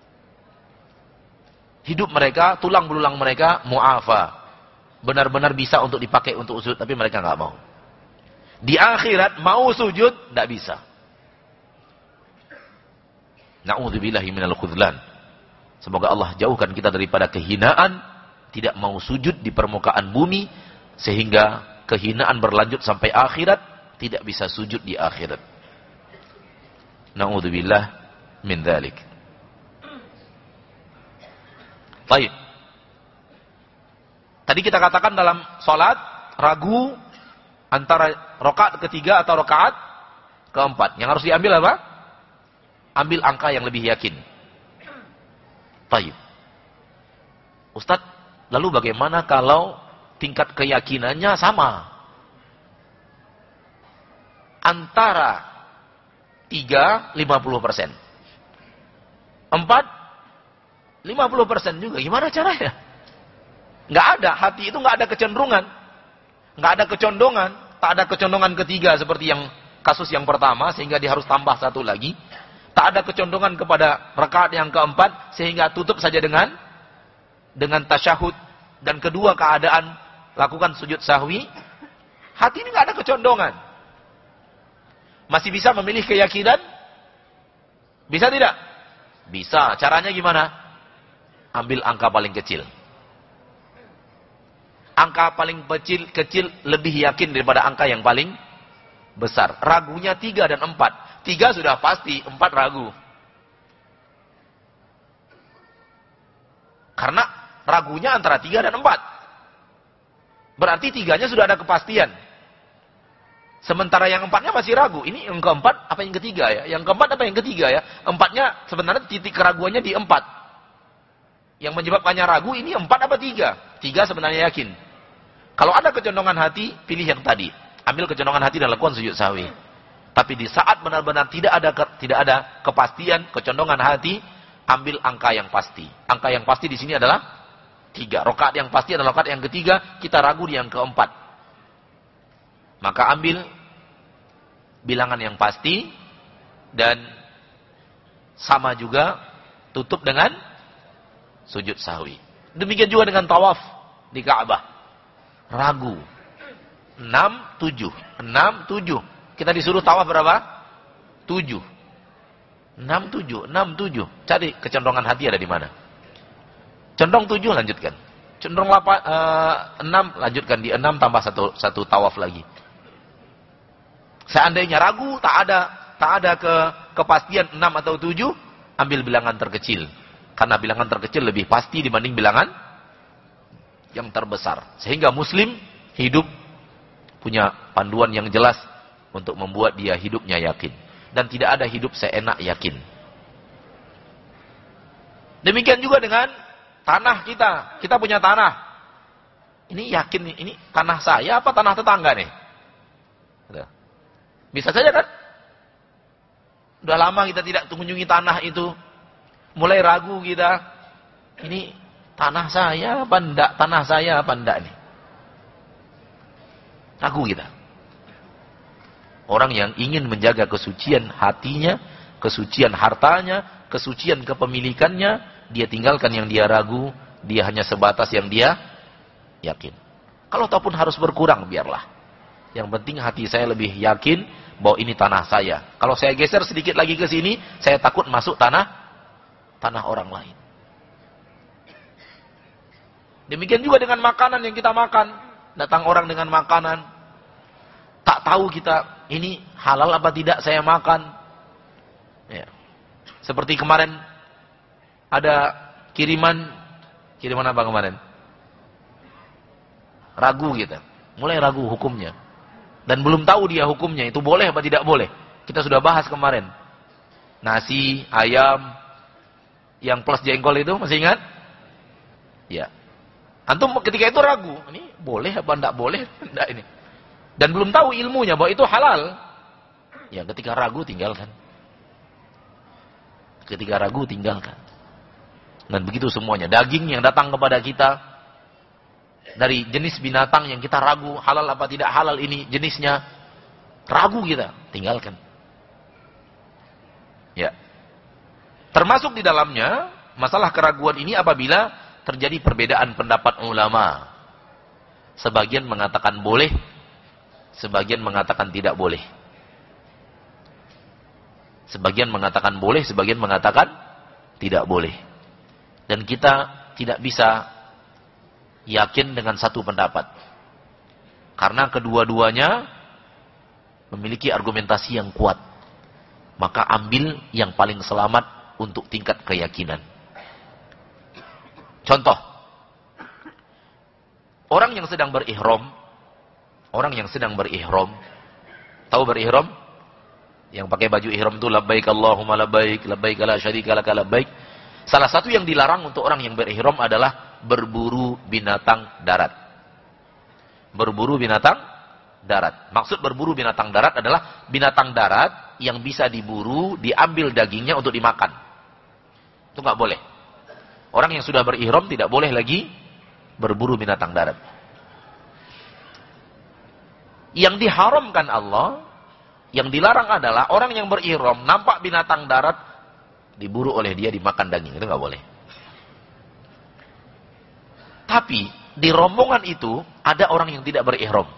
Hidup mereka, tulang belulang mereka mu'afa. Benar-benar bisa untuk dipakai untuk sujud, tapi mereka nggak mau. Di akhirat mau sujud, tidak bisa. Na'udzubillahi minal khudlan. Semoga Allah jauhkan kita daripada kehinaan, tidak mau sujud di permukaan bumi, sehingga kehinaan berlanjut sampai akhirat, tidak bisa sujud di akhirat. Na'udzubillah min dzalik. Baik. Tadi kita katakan dalam salat ragu antara rakaat ketiga atau rakaat keempat. Yang harus diambil apa? Ambil angka yang lebih yakin. Baik. Ustaz, lalu bagaimana kalau tingkat keyakinannya sama? Antara tiga, lima puluh persen. empat, lima puluh persen juga. Gimana caranya? Nggak ada. Hati itu nggak ada kecenderungan. Nggak ada kecondongan. Tak ada kecondongan ketiga seperti yang kasus yang pertama, sehingga dia harus tambah satu lagi. Tak ada kecondongan kepada rakaat yang keempat, sehingga tutup saja dengan dengan tasyahud. Dan kedua keadaan lakukan sujud sahwi. Hati ini nggak ada kecondongan. Masih bisa memilih keyakinan? Bisa tidak? Bisa. Caranya gimana? Ambil angka paling kecil. Angka paling kecil, kecil lebih yakin daripada angka yang paling besar. Ragunya tiga dan empat. Tiga sudah pasti, empat ragu. Karena ragunya antara tiga dan empat. Berarti tiganya sudah ada kepastian. Sementara yang empatnya masih ragu. Ini yang keempat apa yang ketiga ya? Yang keempat apa yang ketiga ya? Empatnya sebenarnya titik keraguannya di empat. Yang menyebabkannya ragu ini empat apa tiga? Tiga sebenarnya yakin. Kalau ada kecondongan hati, pilih yang tadi. Ambil kecondongan hati dan lakukan sujud sahwi. Tapi di saat benar-benar tidak ada tidak ada kepastian, kecondongan hati, ambil angka yang pasti. Angka yang pasti di sini adalah tiga. Rakaat yang pasti adalah rakaat yang ketiga, kita ragu di yang keempat. Maka ambil bilangan yang pasti dan sama juga tutup dengan sujud sahwi. Demikian juga dengan tawaf di Ka'bah. ragu. Enam, tujuh. Enam, tujuh. Kita disuruh tawaf berapa? Tujuh. Enam, tujuh. Enam, tujuh. Cari kecenderungan hati ada di mana. Condong tujuh, lanjutkan. Cenderung lapa, uh, enam, lanjutkan. Di enam tambah satu, satu tawaf lagi. Seandainya ragu, tak ada tak ada ke, kepastian enam atau tujuh, ambil bilangan terkecil. Karena bilangan terkecil lebih pasti dibanding bilangan yang terbesar. Sehingga muslim hidup punya panduan yang jelas untuk membuat dia hidupnya yakin. Dan tidak ada hidup seenak yakin. Demikian juga dengan tanah kita. Kita punya tanah. Ini yakin nih, ini tanah saya apa tanah tetangga nih? Bisa saja kan? Udah lama kita tidak mengunjungi tanah itu. Mulai ragu kita. Ini tanah saya apa enggak? Tanah saya apa enggak nih? Ragu kita. Orang yang ingin menjaga kesucian hatinya, kesucian hartanya, kesucian kepemilikannya, dia tinggalkan yang dia ragu, dia hanya sebatas yang dia yakin. Kalau ataupun harus berkurang, biarlah. Yang penting hati saya lebih yakin bahwa ini tanah saya. Kalau saya geser sedikit lagi ke sini, saya takut masuk tanah tanah orang lain. Demikian juga dengan makanan yang kita makan. Datang orang dengan makanan, tak tahu kita ini halal apa tidak saya makan. Ya. Seperti kemarin ada kiriman, kiriman apa kemarin? Ragu kita, mulai ragu hukumnya. Dan belum tahu dia hukumnya, itu boleh apa tidak boleh. Kita sudah bahas kemarin. Nasi, ayam, yang plus jengkol itu, masih ingat? Ya. Antum ketika itu ragu, ini boleh apa tidak boleh? Tidak ini. Dan belum tahu ilmunya bahwa itu halal. Ya, ketika ragu tinggalkan. Ketika ragu tinggalkan. Dan begitu semuanya. Daging yang datang kepada kita dari jenis binatang yang kita ragu halal apa tidak halal ini jenisnya, ragu kita, tinggalkan. Ya. Termasuk di dalamnya masalah keraguan ini apabila terjadi perbedaan pendapat ulama. Sebagian mengatakan boleh, sebagian mengatakan tidak boleh. Sebagian mengatakan boleh, sebagian mengatakan tidak boleh. Dan kita tidak bisa yakin dengan satu pendapat. Karena kedua-duanya memiliki argumentasi yang kuat. Maka ambil yang paling selamat untuk tingkat keyakinan. Contoh. Orang yang sedang berihram, orang yang sedang berihram, tahu berihram? Yang pakai baju ihram itu labbaik Allahumma labbaik, labbaik la syarika laka labbaik. Salah satu yang dilarang untuk orang yang berihram adalah berburu binatang darat. Berburu binatang darat. Maksud berburu binatang darat adalah binatang darat yang bisa diburu, diambil dagingnya untuk dimakan. Itu nggak boleh. Orang yang sudah berihram tidak boleh lagi berburu binatang darat. Yang diharamkan Allah, yang dilarang adalah orang yang berihram nampak binatang darat diburu oleh dia, dimakan daging. Itu nggak boleh. Tapi di rombongan itu ada orang yang tidak berihram.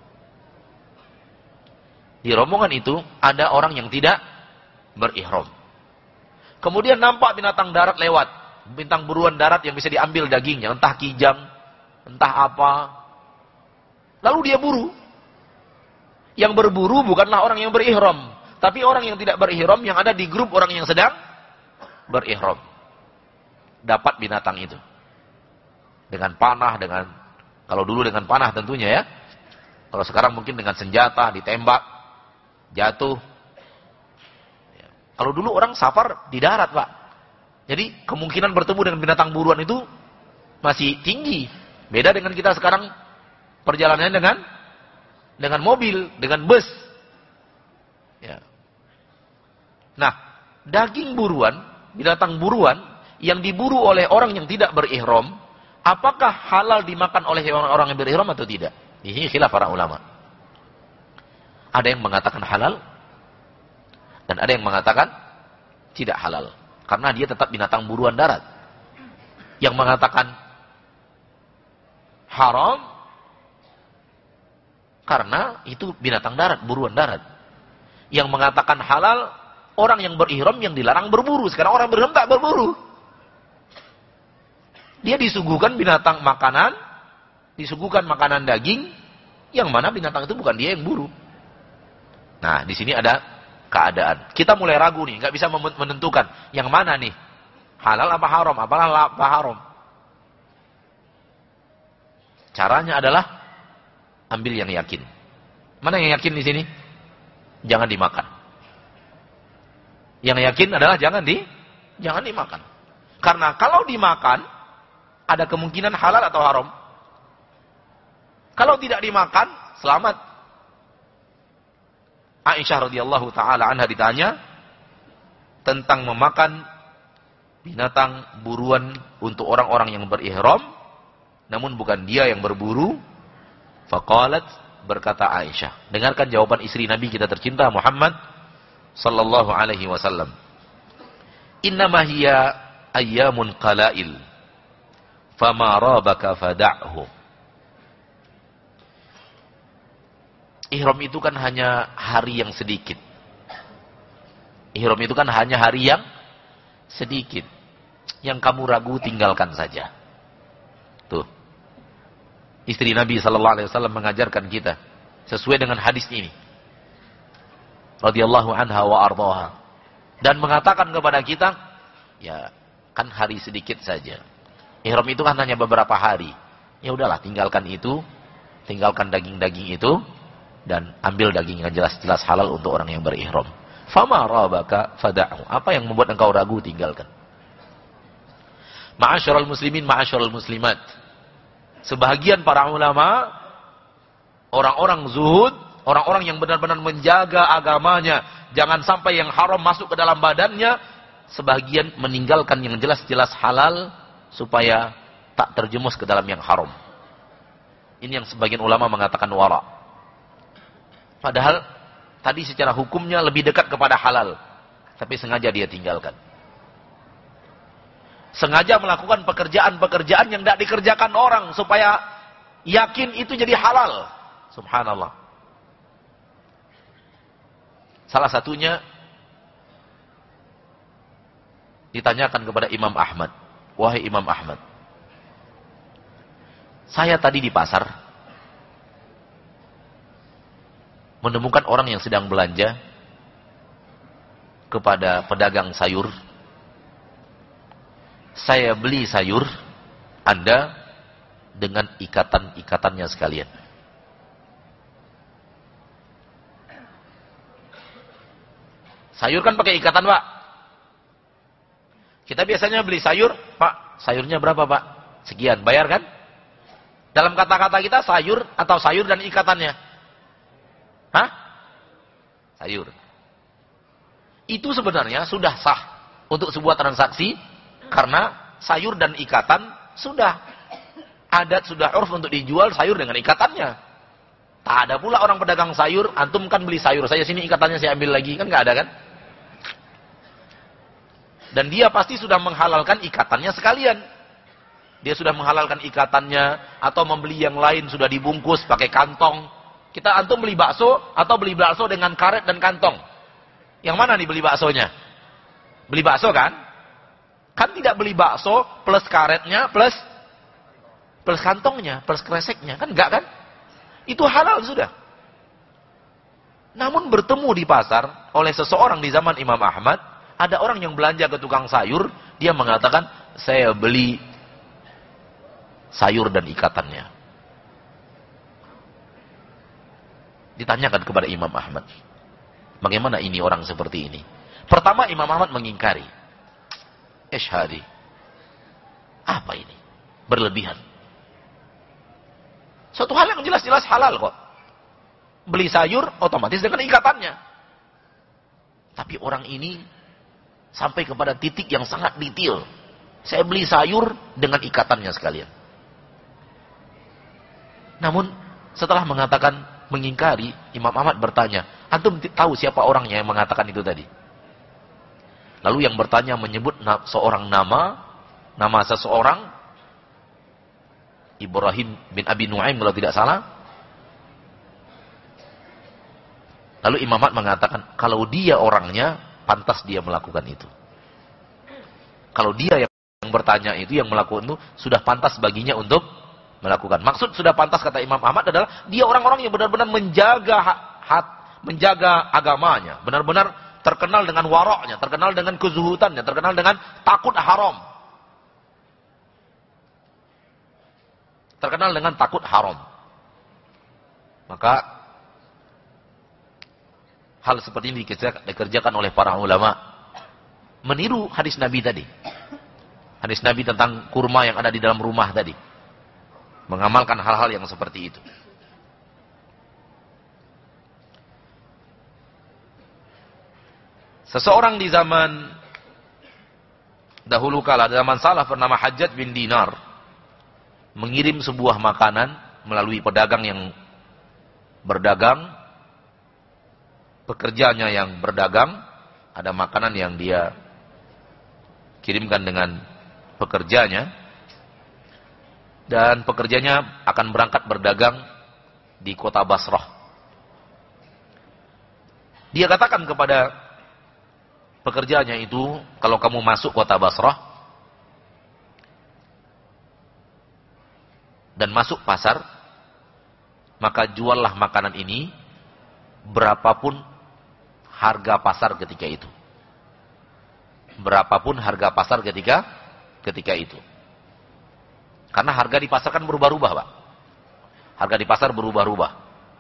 Di rombongan itu ada orang yang tidak berihram. Kemudian nampak binatang darat lewat, bintang buruan darat yang bisa diambil dagingnya, entah kijang, entah apa. Lalu dia buru. Yang berburu bukanlah orang yang berihram, tapi orang yang tidak berihram yang ada di grup orang yang sedang berihram. Dapat binatang itu. Dengan panah, dengan kalau dulu dengan panah tentunya ya. Kalau sekarang mungkin dengan senjata, ditembak, jatuh. Ya. Kalau dulu orang safar di darat, Pak. Jadi kemungkinan bertemu dengan binatang buruan itu masih tinggi. Beda dengan kita sekarang perjalanannya dengan dengan mobil, dengan bus. Ya. Nah, daging buruan, binatang buruan yang diburu oleh orang yang tidak berihram, apakah halal dimakan oleh orang-orang yang berihram atau tidak? Ini khilaf para ulama. Ada yang mengatakan halal dan ada yang mengatakan tidak halal. Karena dia tetap binatang buruan darat. Yang mengatakan haram Karena itu binatang darat, buruan darat. Yang mengatakan halal, orang yang berihram yang dilarang berburu. Sekarang orang berihram tak berburu. Dia disuguhkan binatang makanan, disuguhkan makanan daging, yang mana binatang itu bukan dia yang buru. Nah, di sini ada keadaan. Kita mulai ragu nih, nggak bisa menentukan yang mana nih, halal apa haram, apa halal apa haram. Caranya adalah ambil yang yakin. Mana yang yakin di sini? Jangan dimakan. Yang yakin adalah jangan di, jangan dimakan. Karena kalau dimakan, ada kemungkinan halal atau haram. Kalau tidak dimakan, selamat. Aisyah radhiyallahu taala anha ditanya tentang memakan binatang buruan untuk orang-orang yang berihram, namun bukan dia yang berburu. Faqalat, berkata Aisyah, dengarkan jawaban istri Nabi kita tercinta Muhammad sallallahu alaihi wasallam. Innama hiya ayyamun qalail, fama rabaka fada'hu. Ihram itu kan hanya hari yang sedikit. Ihram itu kan hanya hari yang sedikit. Yang kamu ragu tinggalkan saja. Tuh. Istri Nabi sallallahu alaihi wasallam mengajarkan kita sesuai dengan hadis ini. Radhiyallahu anha wa ardhaha. Dan mengatakan kepada kita, ya, kan hari sedikit saja. Ihram itu kan hanya beberapa hari. Ya udahlah, tinggalkan itu, tinggalkan daging-daging itu dan ambil daging yang jelas-jelas halal untuk orang yang berihram. Fama rabaka fada'hu. Apa yang membuat engkau ragu, tinggalkan. Ma'asyiral muslimin, ma'asyiral muslimat. Sebahagian para ulama, orang-orang zuhud, orang-orang yang benar-benar menjaga agamanya, jangan sampai yang haram masuk ke dalam badannya, sebahagian meninggalkan yang jelas-jelas halal supaya tak terjemus ke dalam yang haram. Ini yang sebagian ulama mengatakan wara. Padahal tadi secara hukumnya lebih dekat kepada halal, tapi sengaja dia tinggalkan. Sengaja melakukan pekerjaan-pekerjaan yang tidak dikerjakan orang supaya yakin itu jadi halal. Subhanallah. Salah satunya ditanyakan kepada Imam Ahmad. Wahai Imam Ahmad, saya tadi di pasar menemukan orang yang sedang belanja kepada pedagang sayur. Saya beli sayur Anda dengan ikatan-ikatannya sekalian. Sayur kan pakai ikatan, Pak. Kita biasanya beli sayur, Pak, sayurnya berapa, Pak? Sekian, bayar kan? Dalam kata-kata kita sayur atau sayur dan ikatannya? Hah? Sayur. Itu sebenarnya sudah sah untuk sebuah transaksi karena sayur dan ikatan sudah adat, sudah urf untuk dijual sayur dengan ikatannya. Tak ada pula orang pedagang sayur, antum kan beli sayur, saya sini ikatannya saya ambil lagi, kan nggak ada kan? Dan dia pasti sudah menghalalkan ikatannya sekalian. Dia sudah menghalalkan ikatannya atau membeli yang lain sudah dibungkus pakai kantong. Kita antum beli bakso atau beli bakso dengan karet dan kantong. Yang mana nih beli baksonya? Beli bakso kan? Kan tidak beli bakso plus karetnya plus plus kantongnya, plus kreseknya, kan enggak kan? Itu halal sudah. Namun bertemu di pasar oleh seseorang di zaman Imam Ahmad, ada orang yang belanja ke tukang sayur, dia mengatakan, saya beli sayur dan ikatannya. Ditanyakan kepada Imam Ahmad, bagaimana ini orang seperti ini? Pertama Imam Ahmad mengingkari. Isyhadi. Apa ini? Berlebihan. Suatu hal yang jelas-jelas halal kok. Beli sayur otomatis dengan ikatannya. Tapi orang ini sampai kepada titik yang sangat detail. Saya beli sayur dengan ikatannya sekalian. Namun setelah mengatakan mengingkari, Imam Ahmad bertanya, antum tahu siapa orangnya yang mengatakan itu tadi? Lalu yang bertanya menyebut seorang nama, nama seseorang, Ibrahim bin Abi Nu'aim kalau tidak salah. Lalu Imam Ahmad mengatakan, kalau dia orangnya, pantas dia melakukan itu. Kalau dia yang bertanya itu, yang melakukan itu, sudah pantas baginya untuk melakukan. Maksud sudah pantas, kata Imam Ahmad, adalah dia orang-orang yang benar-benar menjaga hat, menjaga agamanya. Benar-benar terkenal dengan waroknya, terkenal dengan kezuhutannya, terkenal dengan takut haram. Terkenal dengan takut haram. Maka hal seperti ini dikerjakan oleh para ulama, meniru hadis Nabi tadi. Hadis Nabi tentang kurma yang ada di dalam rumah tadi. Mengamalkan hal-hal yang seperti itu. Seseorang di zaman dahulu kala, zaman salaf, bernama Hajjaj bin Dinar, mengirim sebuah makanan melalui pedagang yang berdagang, pekerjanya yang berdagang, ada makanan yang dia kirimkan dengan pekerjanya, dan pekerjanya akan berangkat berdagang di kota Basrah. Dia katakan kepada pekerjanya itu, kalau kamu masuk kota Basrah dan masuk pasar, maka juallah makanan ini berapapun harga pasar ketika itu. Berapapun harga pasar ketika ketika itu. Karena harga di pasar kan berubah-ubah, Pak. Harga di pasar berubah-ubah.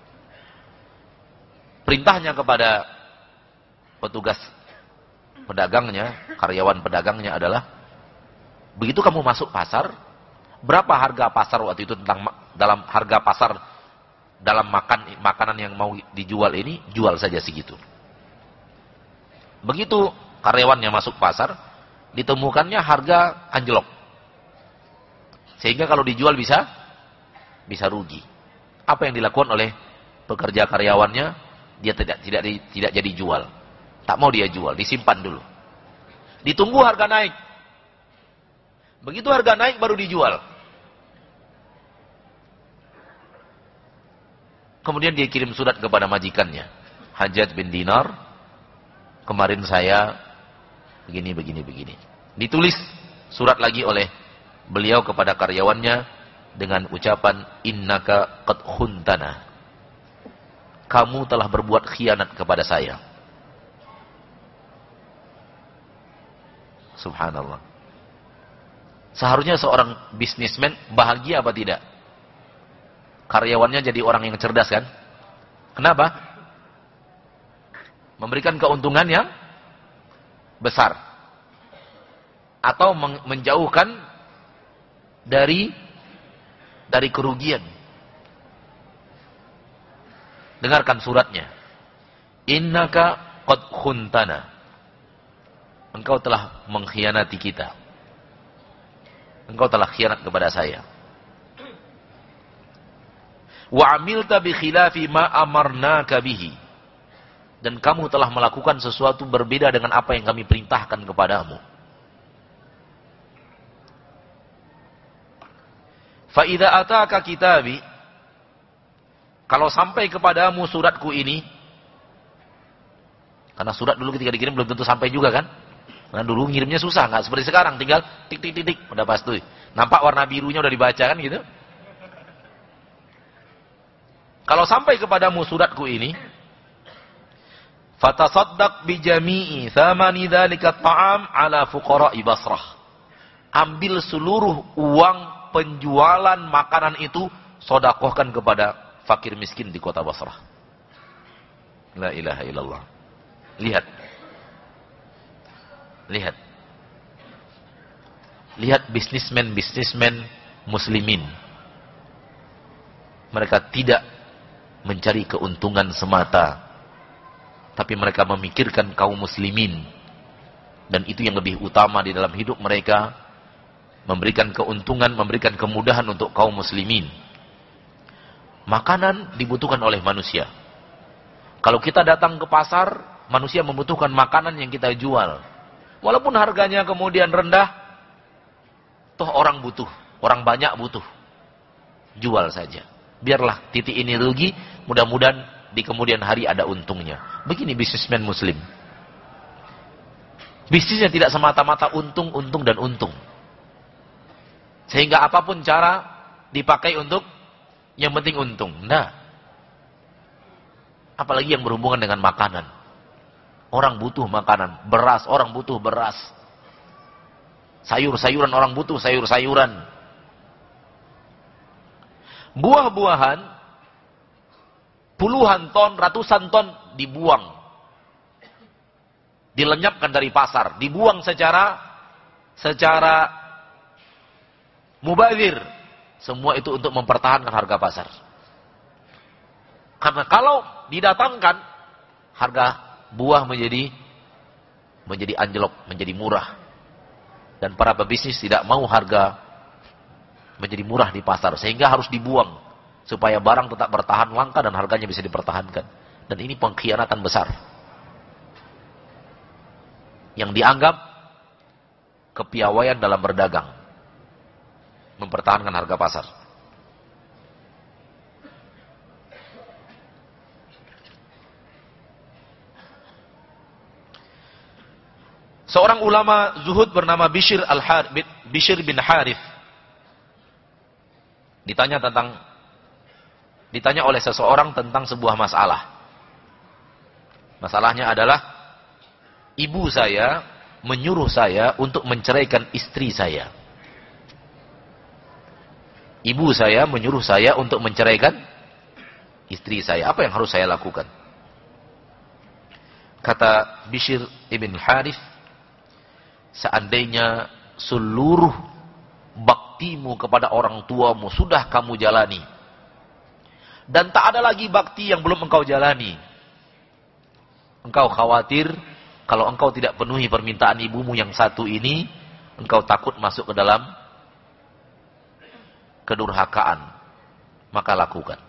Perintahnya kepada petugas pedagangnya, karyawan pedagangnya adalah, begitu kamu masuk pasar, berapa harga pasar waktu itu, tentang dalam harga pasar dalam makan makanan yang mau dijual ini, jual saja segitu. Begitu karyawannya masuk pasar, ditemukannya harga anjlok, sehingga kalau dijual bisa bisa rugi. Apa yang dilakukan oleh pekerja karyawannya? Dia tidak tidak tidak jadi jual, tak mau dia jual, disimpan dulu, ditunggu harga naik. Begitu harga naik baru dijual. Kemudian dia kirim surat kepada majikannya, Hajjaj bin Dinar, kemarin saya begini, begini, begini. Ditulis surat lagi oleh beliau kepada karyawannya dengan ucapan, innaka qad khuntana. Kamu telah berbuat khianat kepada saya. Subhanallah. Seharusnya seorang bisnismen bahagia apa tidak? Karyawannya jadi orang yang cerdas, kan? Kenapa? Memberikan keuntungan yang besar, atau menjauhkan dari dari kerugian. Dengarkan suratnya. Innaka qad khuntana. Engkau telah mengkhianati kita. Engkau telah khianat kepada saya. Wa amilta bi khilafi ma amarnaka bihi. Dan kamu telah melakukan sesuatu berbeda dengan apa yang kami perintahkan kepadamu. Fa idza ataka kitabi, kalau sampai kepadamu suratku ini, karena surat dulu ketika dikirim belum tentu sampai juga, kan? Karena dulu ngirimnya susah, nggak seperti sekarang, tinggal tik tik tik tik udah pasti. Nampak warna birunya udah dibaca, kan gitu. Kalau sampai kepadamu suratku ini, fatasaddaq bi jami'i thamani dzalika ta'am ala fuqara'i Basrah. Ambil seluruh uang penjualan makanan itu, sedekahkan kepada fakir miskin di kota Basrah. La ilaha illallah. Lihat. Lihat. Lihat bisnismen-bisnismen muslimin. Mereka tidak mencari keuntungan semata, tapi mereka memikirkan kaum muslimin, dan itu yang lebih utama di dalam hidup mereka, memberikan keuntungan, memberikan kemudahan untuk kaum muslimin. Makanan dibutuhkan oleh manusia. Kalau kita datang ke pasar, manusia membutuhkan makanan yang kita jual, walaupun harganya kemudian rendah, toh orang butuh, orang banyak butuh, jual saja. Biarlah titik ini rugi, mudah-mudahan di kemudian hari ada untungnya. Begini bisnismen muslim. Bisnisnya tidak semata-mata untung, untung, dan untung. Sehingga apapun cara dipakai untuk yang penting untung. Nah, apalagi yang berhubungan dengan makanan. Orang butuh makanan. Beras, orang butuh beras. Sayur-sayuran, orang butuh sayur-sayuran. Buah-buahan, puluhan ton, ratusan ton dibuang. Dilenyapkan dari pasar, dibuang secara secara mubazir. Semua itu untuk mempertahankan harga pasar. Karena kalau didatangkan, harga buah menjadi menjadi anjlok, menjadi murah. Dan para pebisnis tidak mau harga menjadi murah di pasar, sehingga harus dibuang supaya barang tetap bertahan langka dan harganya bisa dipertahankan. Dan ini pengkhianatan besar yang dianggap kepiawaian dalam berdagang, mempertahankan harga pasar. Seorang ulama zuhud bernama Bishr al-Harith, Bishr bin Harith, ditanya tentang ditanya oleh seseorang tentang sebuah masalah. Masalahnya adalah, ibu saya menyuruh saya untuk menceraikan istri saya. Ibu saya menyuruh saya untuk menceraikan istri saya. Apa yang harus saya lakukan? Kata Bishr ibn Harith, seandainya seluruh baktimu kepada orang tuamu sudah kamu jalani, dan tak ada lagi bakti yang belum engkau jalani, engkau khawatir kalau engkau tidak penuhi permintaan ibumu yang satu ini, engkau takut masuk ke dalam kedurhakaan, maka lakukan.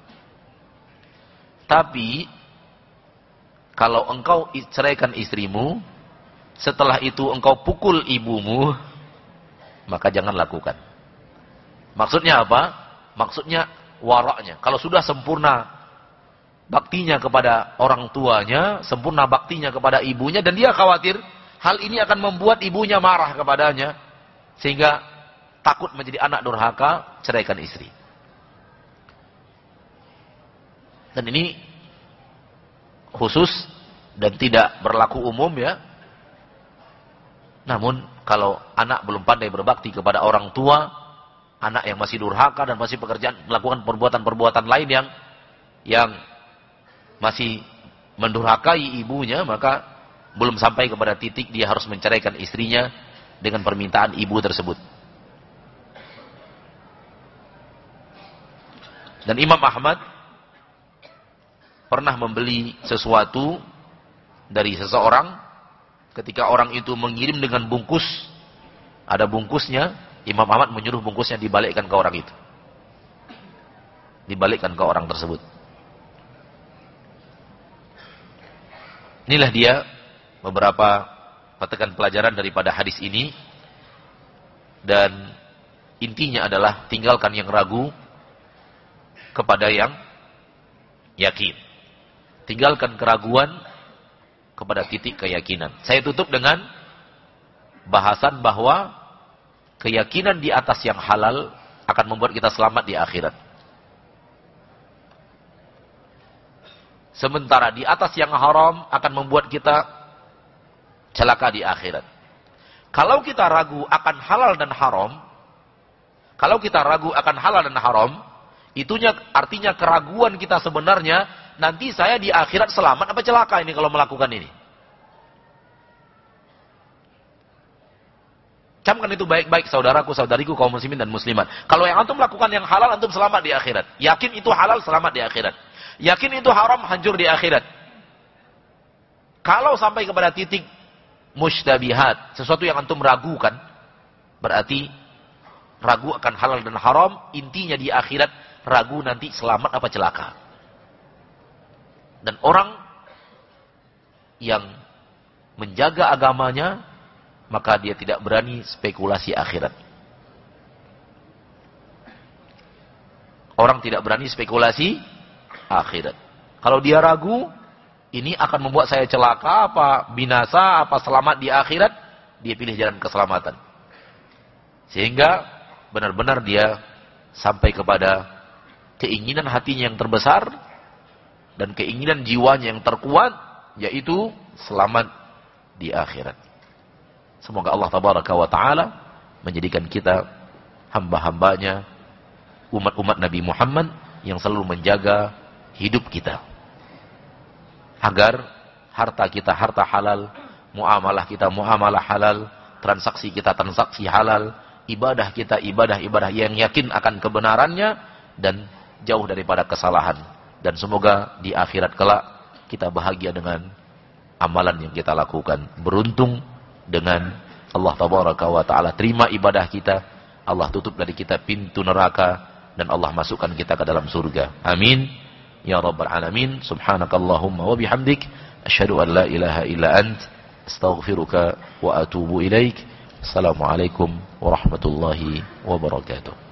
Tapi kalau engkau ceraikan istrimu, setelah itu engkau pukul ibumu, maka jangan lakukan. Maksudnya apa? Maksudnya waraknya. Kalau sudah sempurna baktinya kepada orang tuanya, sempurna baktinya kepada ibunya, dan dia khawatir hal ini akan membuat ibunya marah kepadanya, sehingga takut menjadi anak durhaka, ceraikan istri. Dan ini khusus dan tidak berlaku umum ya. Namun kalau anak belum pandai berbakti kepada orang tua, anak yang masih durhaka dan masih pekerjaan melakukan perbuatan-perbuatan lain yang yang masih mendurhakai ibunya, maka belum sampai kepada titik dia harus menceraikan istrinya dengan permintaan ibu tersebut. Dan Imam Ahmad pernah membeli sesuatu dari seseorang. Ketika orang itu mengirim dengan bungkus, ada bungkusnya, Imam Ahmad menyuruh bungkusnya dibalikkan ke orang itu. Dibalikkan ke orang tersebut. Inilah dia beberapa petekan pelajaran daripada hadis ini. Dan intinya adalah tinggalkan yang ragu kepada yang yakin. Tinggalkan keraguan kepada titik keyakinan. Saya tutup dengan bahasan bahwa keyakinan di atas yang halal akan membuat kita selamat di akhirat. Sementara di atas yang haram akan membuat kita celaka di akhirat. Kalau kita ragu akan halal dan haram, kalau kita ragu akan halal dan haram, itunya artinya keraguan kita sebenarnya, nanti saya di akhirat selamat apa celaka ini kalau melakukan ini. Camkan itu baik-baik saudaraku, saudariku, kaum muslimin dan muslimat. Kalau yang antum lakukan yang halal, antum selamat di akhirat. Yakin itu halal, selamat di akhirat. Yakin itu haram, hancur di akhirat. Kalau sampai kepada titik musytabihat, sesuatu yang antum ragukan, berarti ragu akan halal dan haram, intinya di akhirat ragu nanti selamat apa celaka. Dan orang yang menjaga agamanya, maka dia tidak berani spekulasi akhirat. Orang tidak berani spekulasi akhirat. Kalau dia ragu, ini akan membuat saya celaka, apa binasa, apa selamat di akhirat, dia pilih jalan keselamatan. Sehingga benar-benar dia sampai kepada keinginan hatinya yang terbesar dan keinginan jiwanya yang terkuat, yaitu selamat di akhirat. Semoga Allah tabaraka wa ta'ala menjadikan kita hamba-hambanya, umat-umat Nabi Muhammad yang selalu menjaga hidup kita, agar harta kita harta halal, muamalah kita muamalah halal, transaksi kita transaksi halal, ibadah kita ibadah-ibadah yang yakin akan kebenarannya dan jauh daripada kesalahan. Dan semoga di akhirat kelak kita bahagia dengan amalan yang kita lakukan, beruntung dengan Allah tabaraka wa ta'ala terima ibadah kita, Allah tutup dari kita pintu neraka, dan Allah masukkan kita ke dalam surga. Amin ya rabbal alamin. Subhanakallahumma wa bihamdik, asyhadu an la ilaha illa ant, astaghfiruka wa atubu ilaik. Assalamualaikum warahmatullahi wabarakatuh.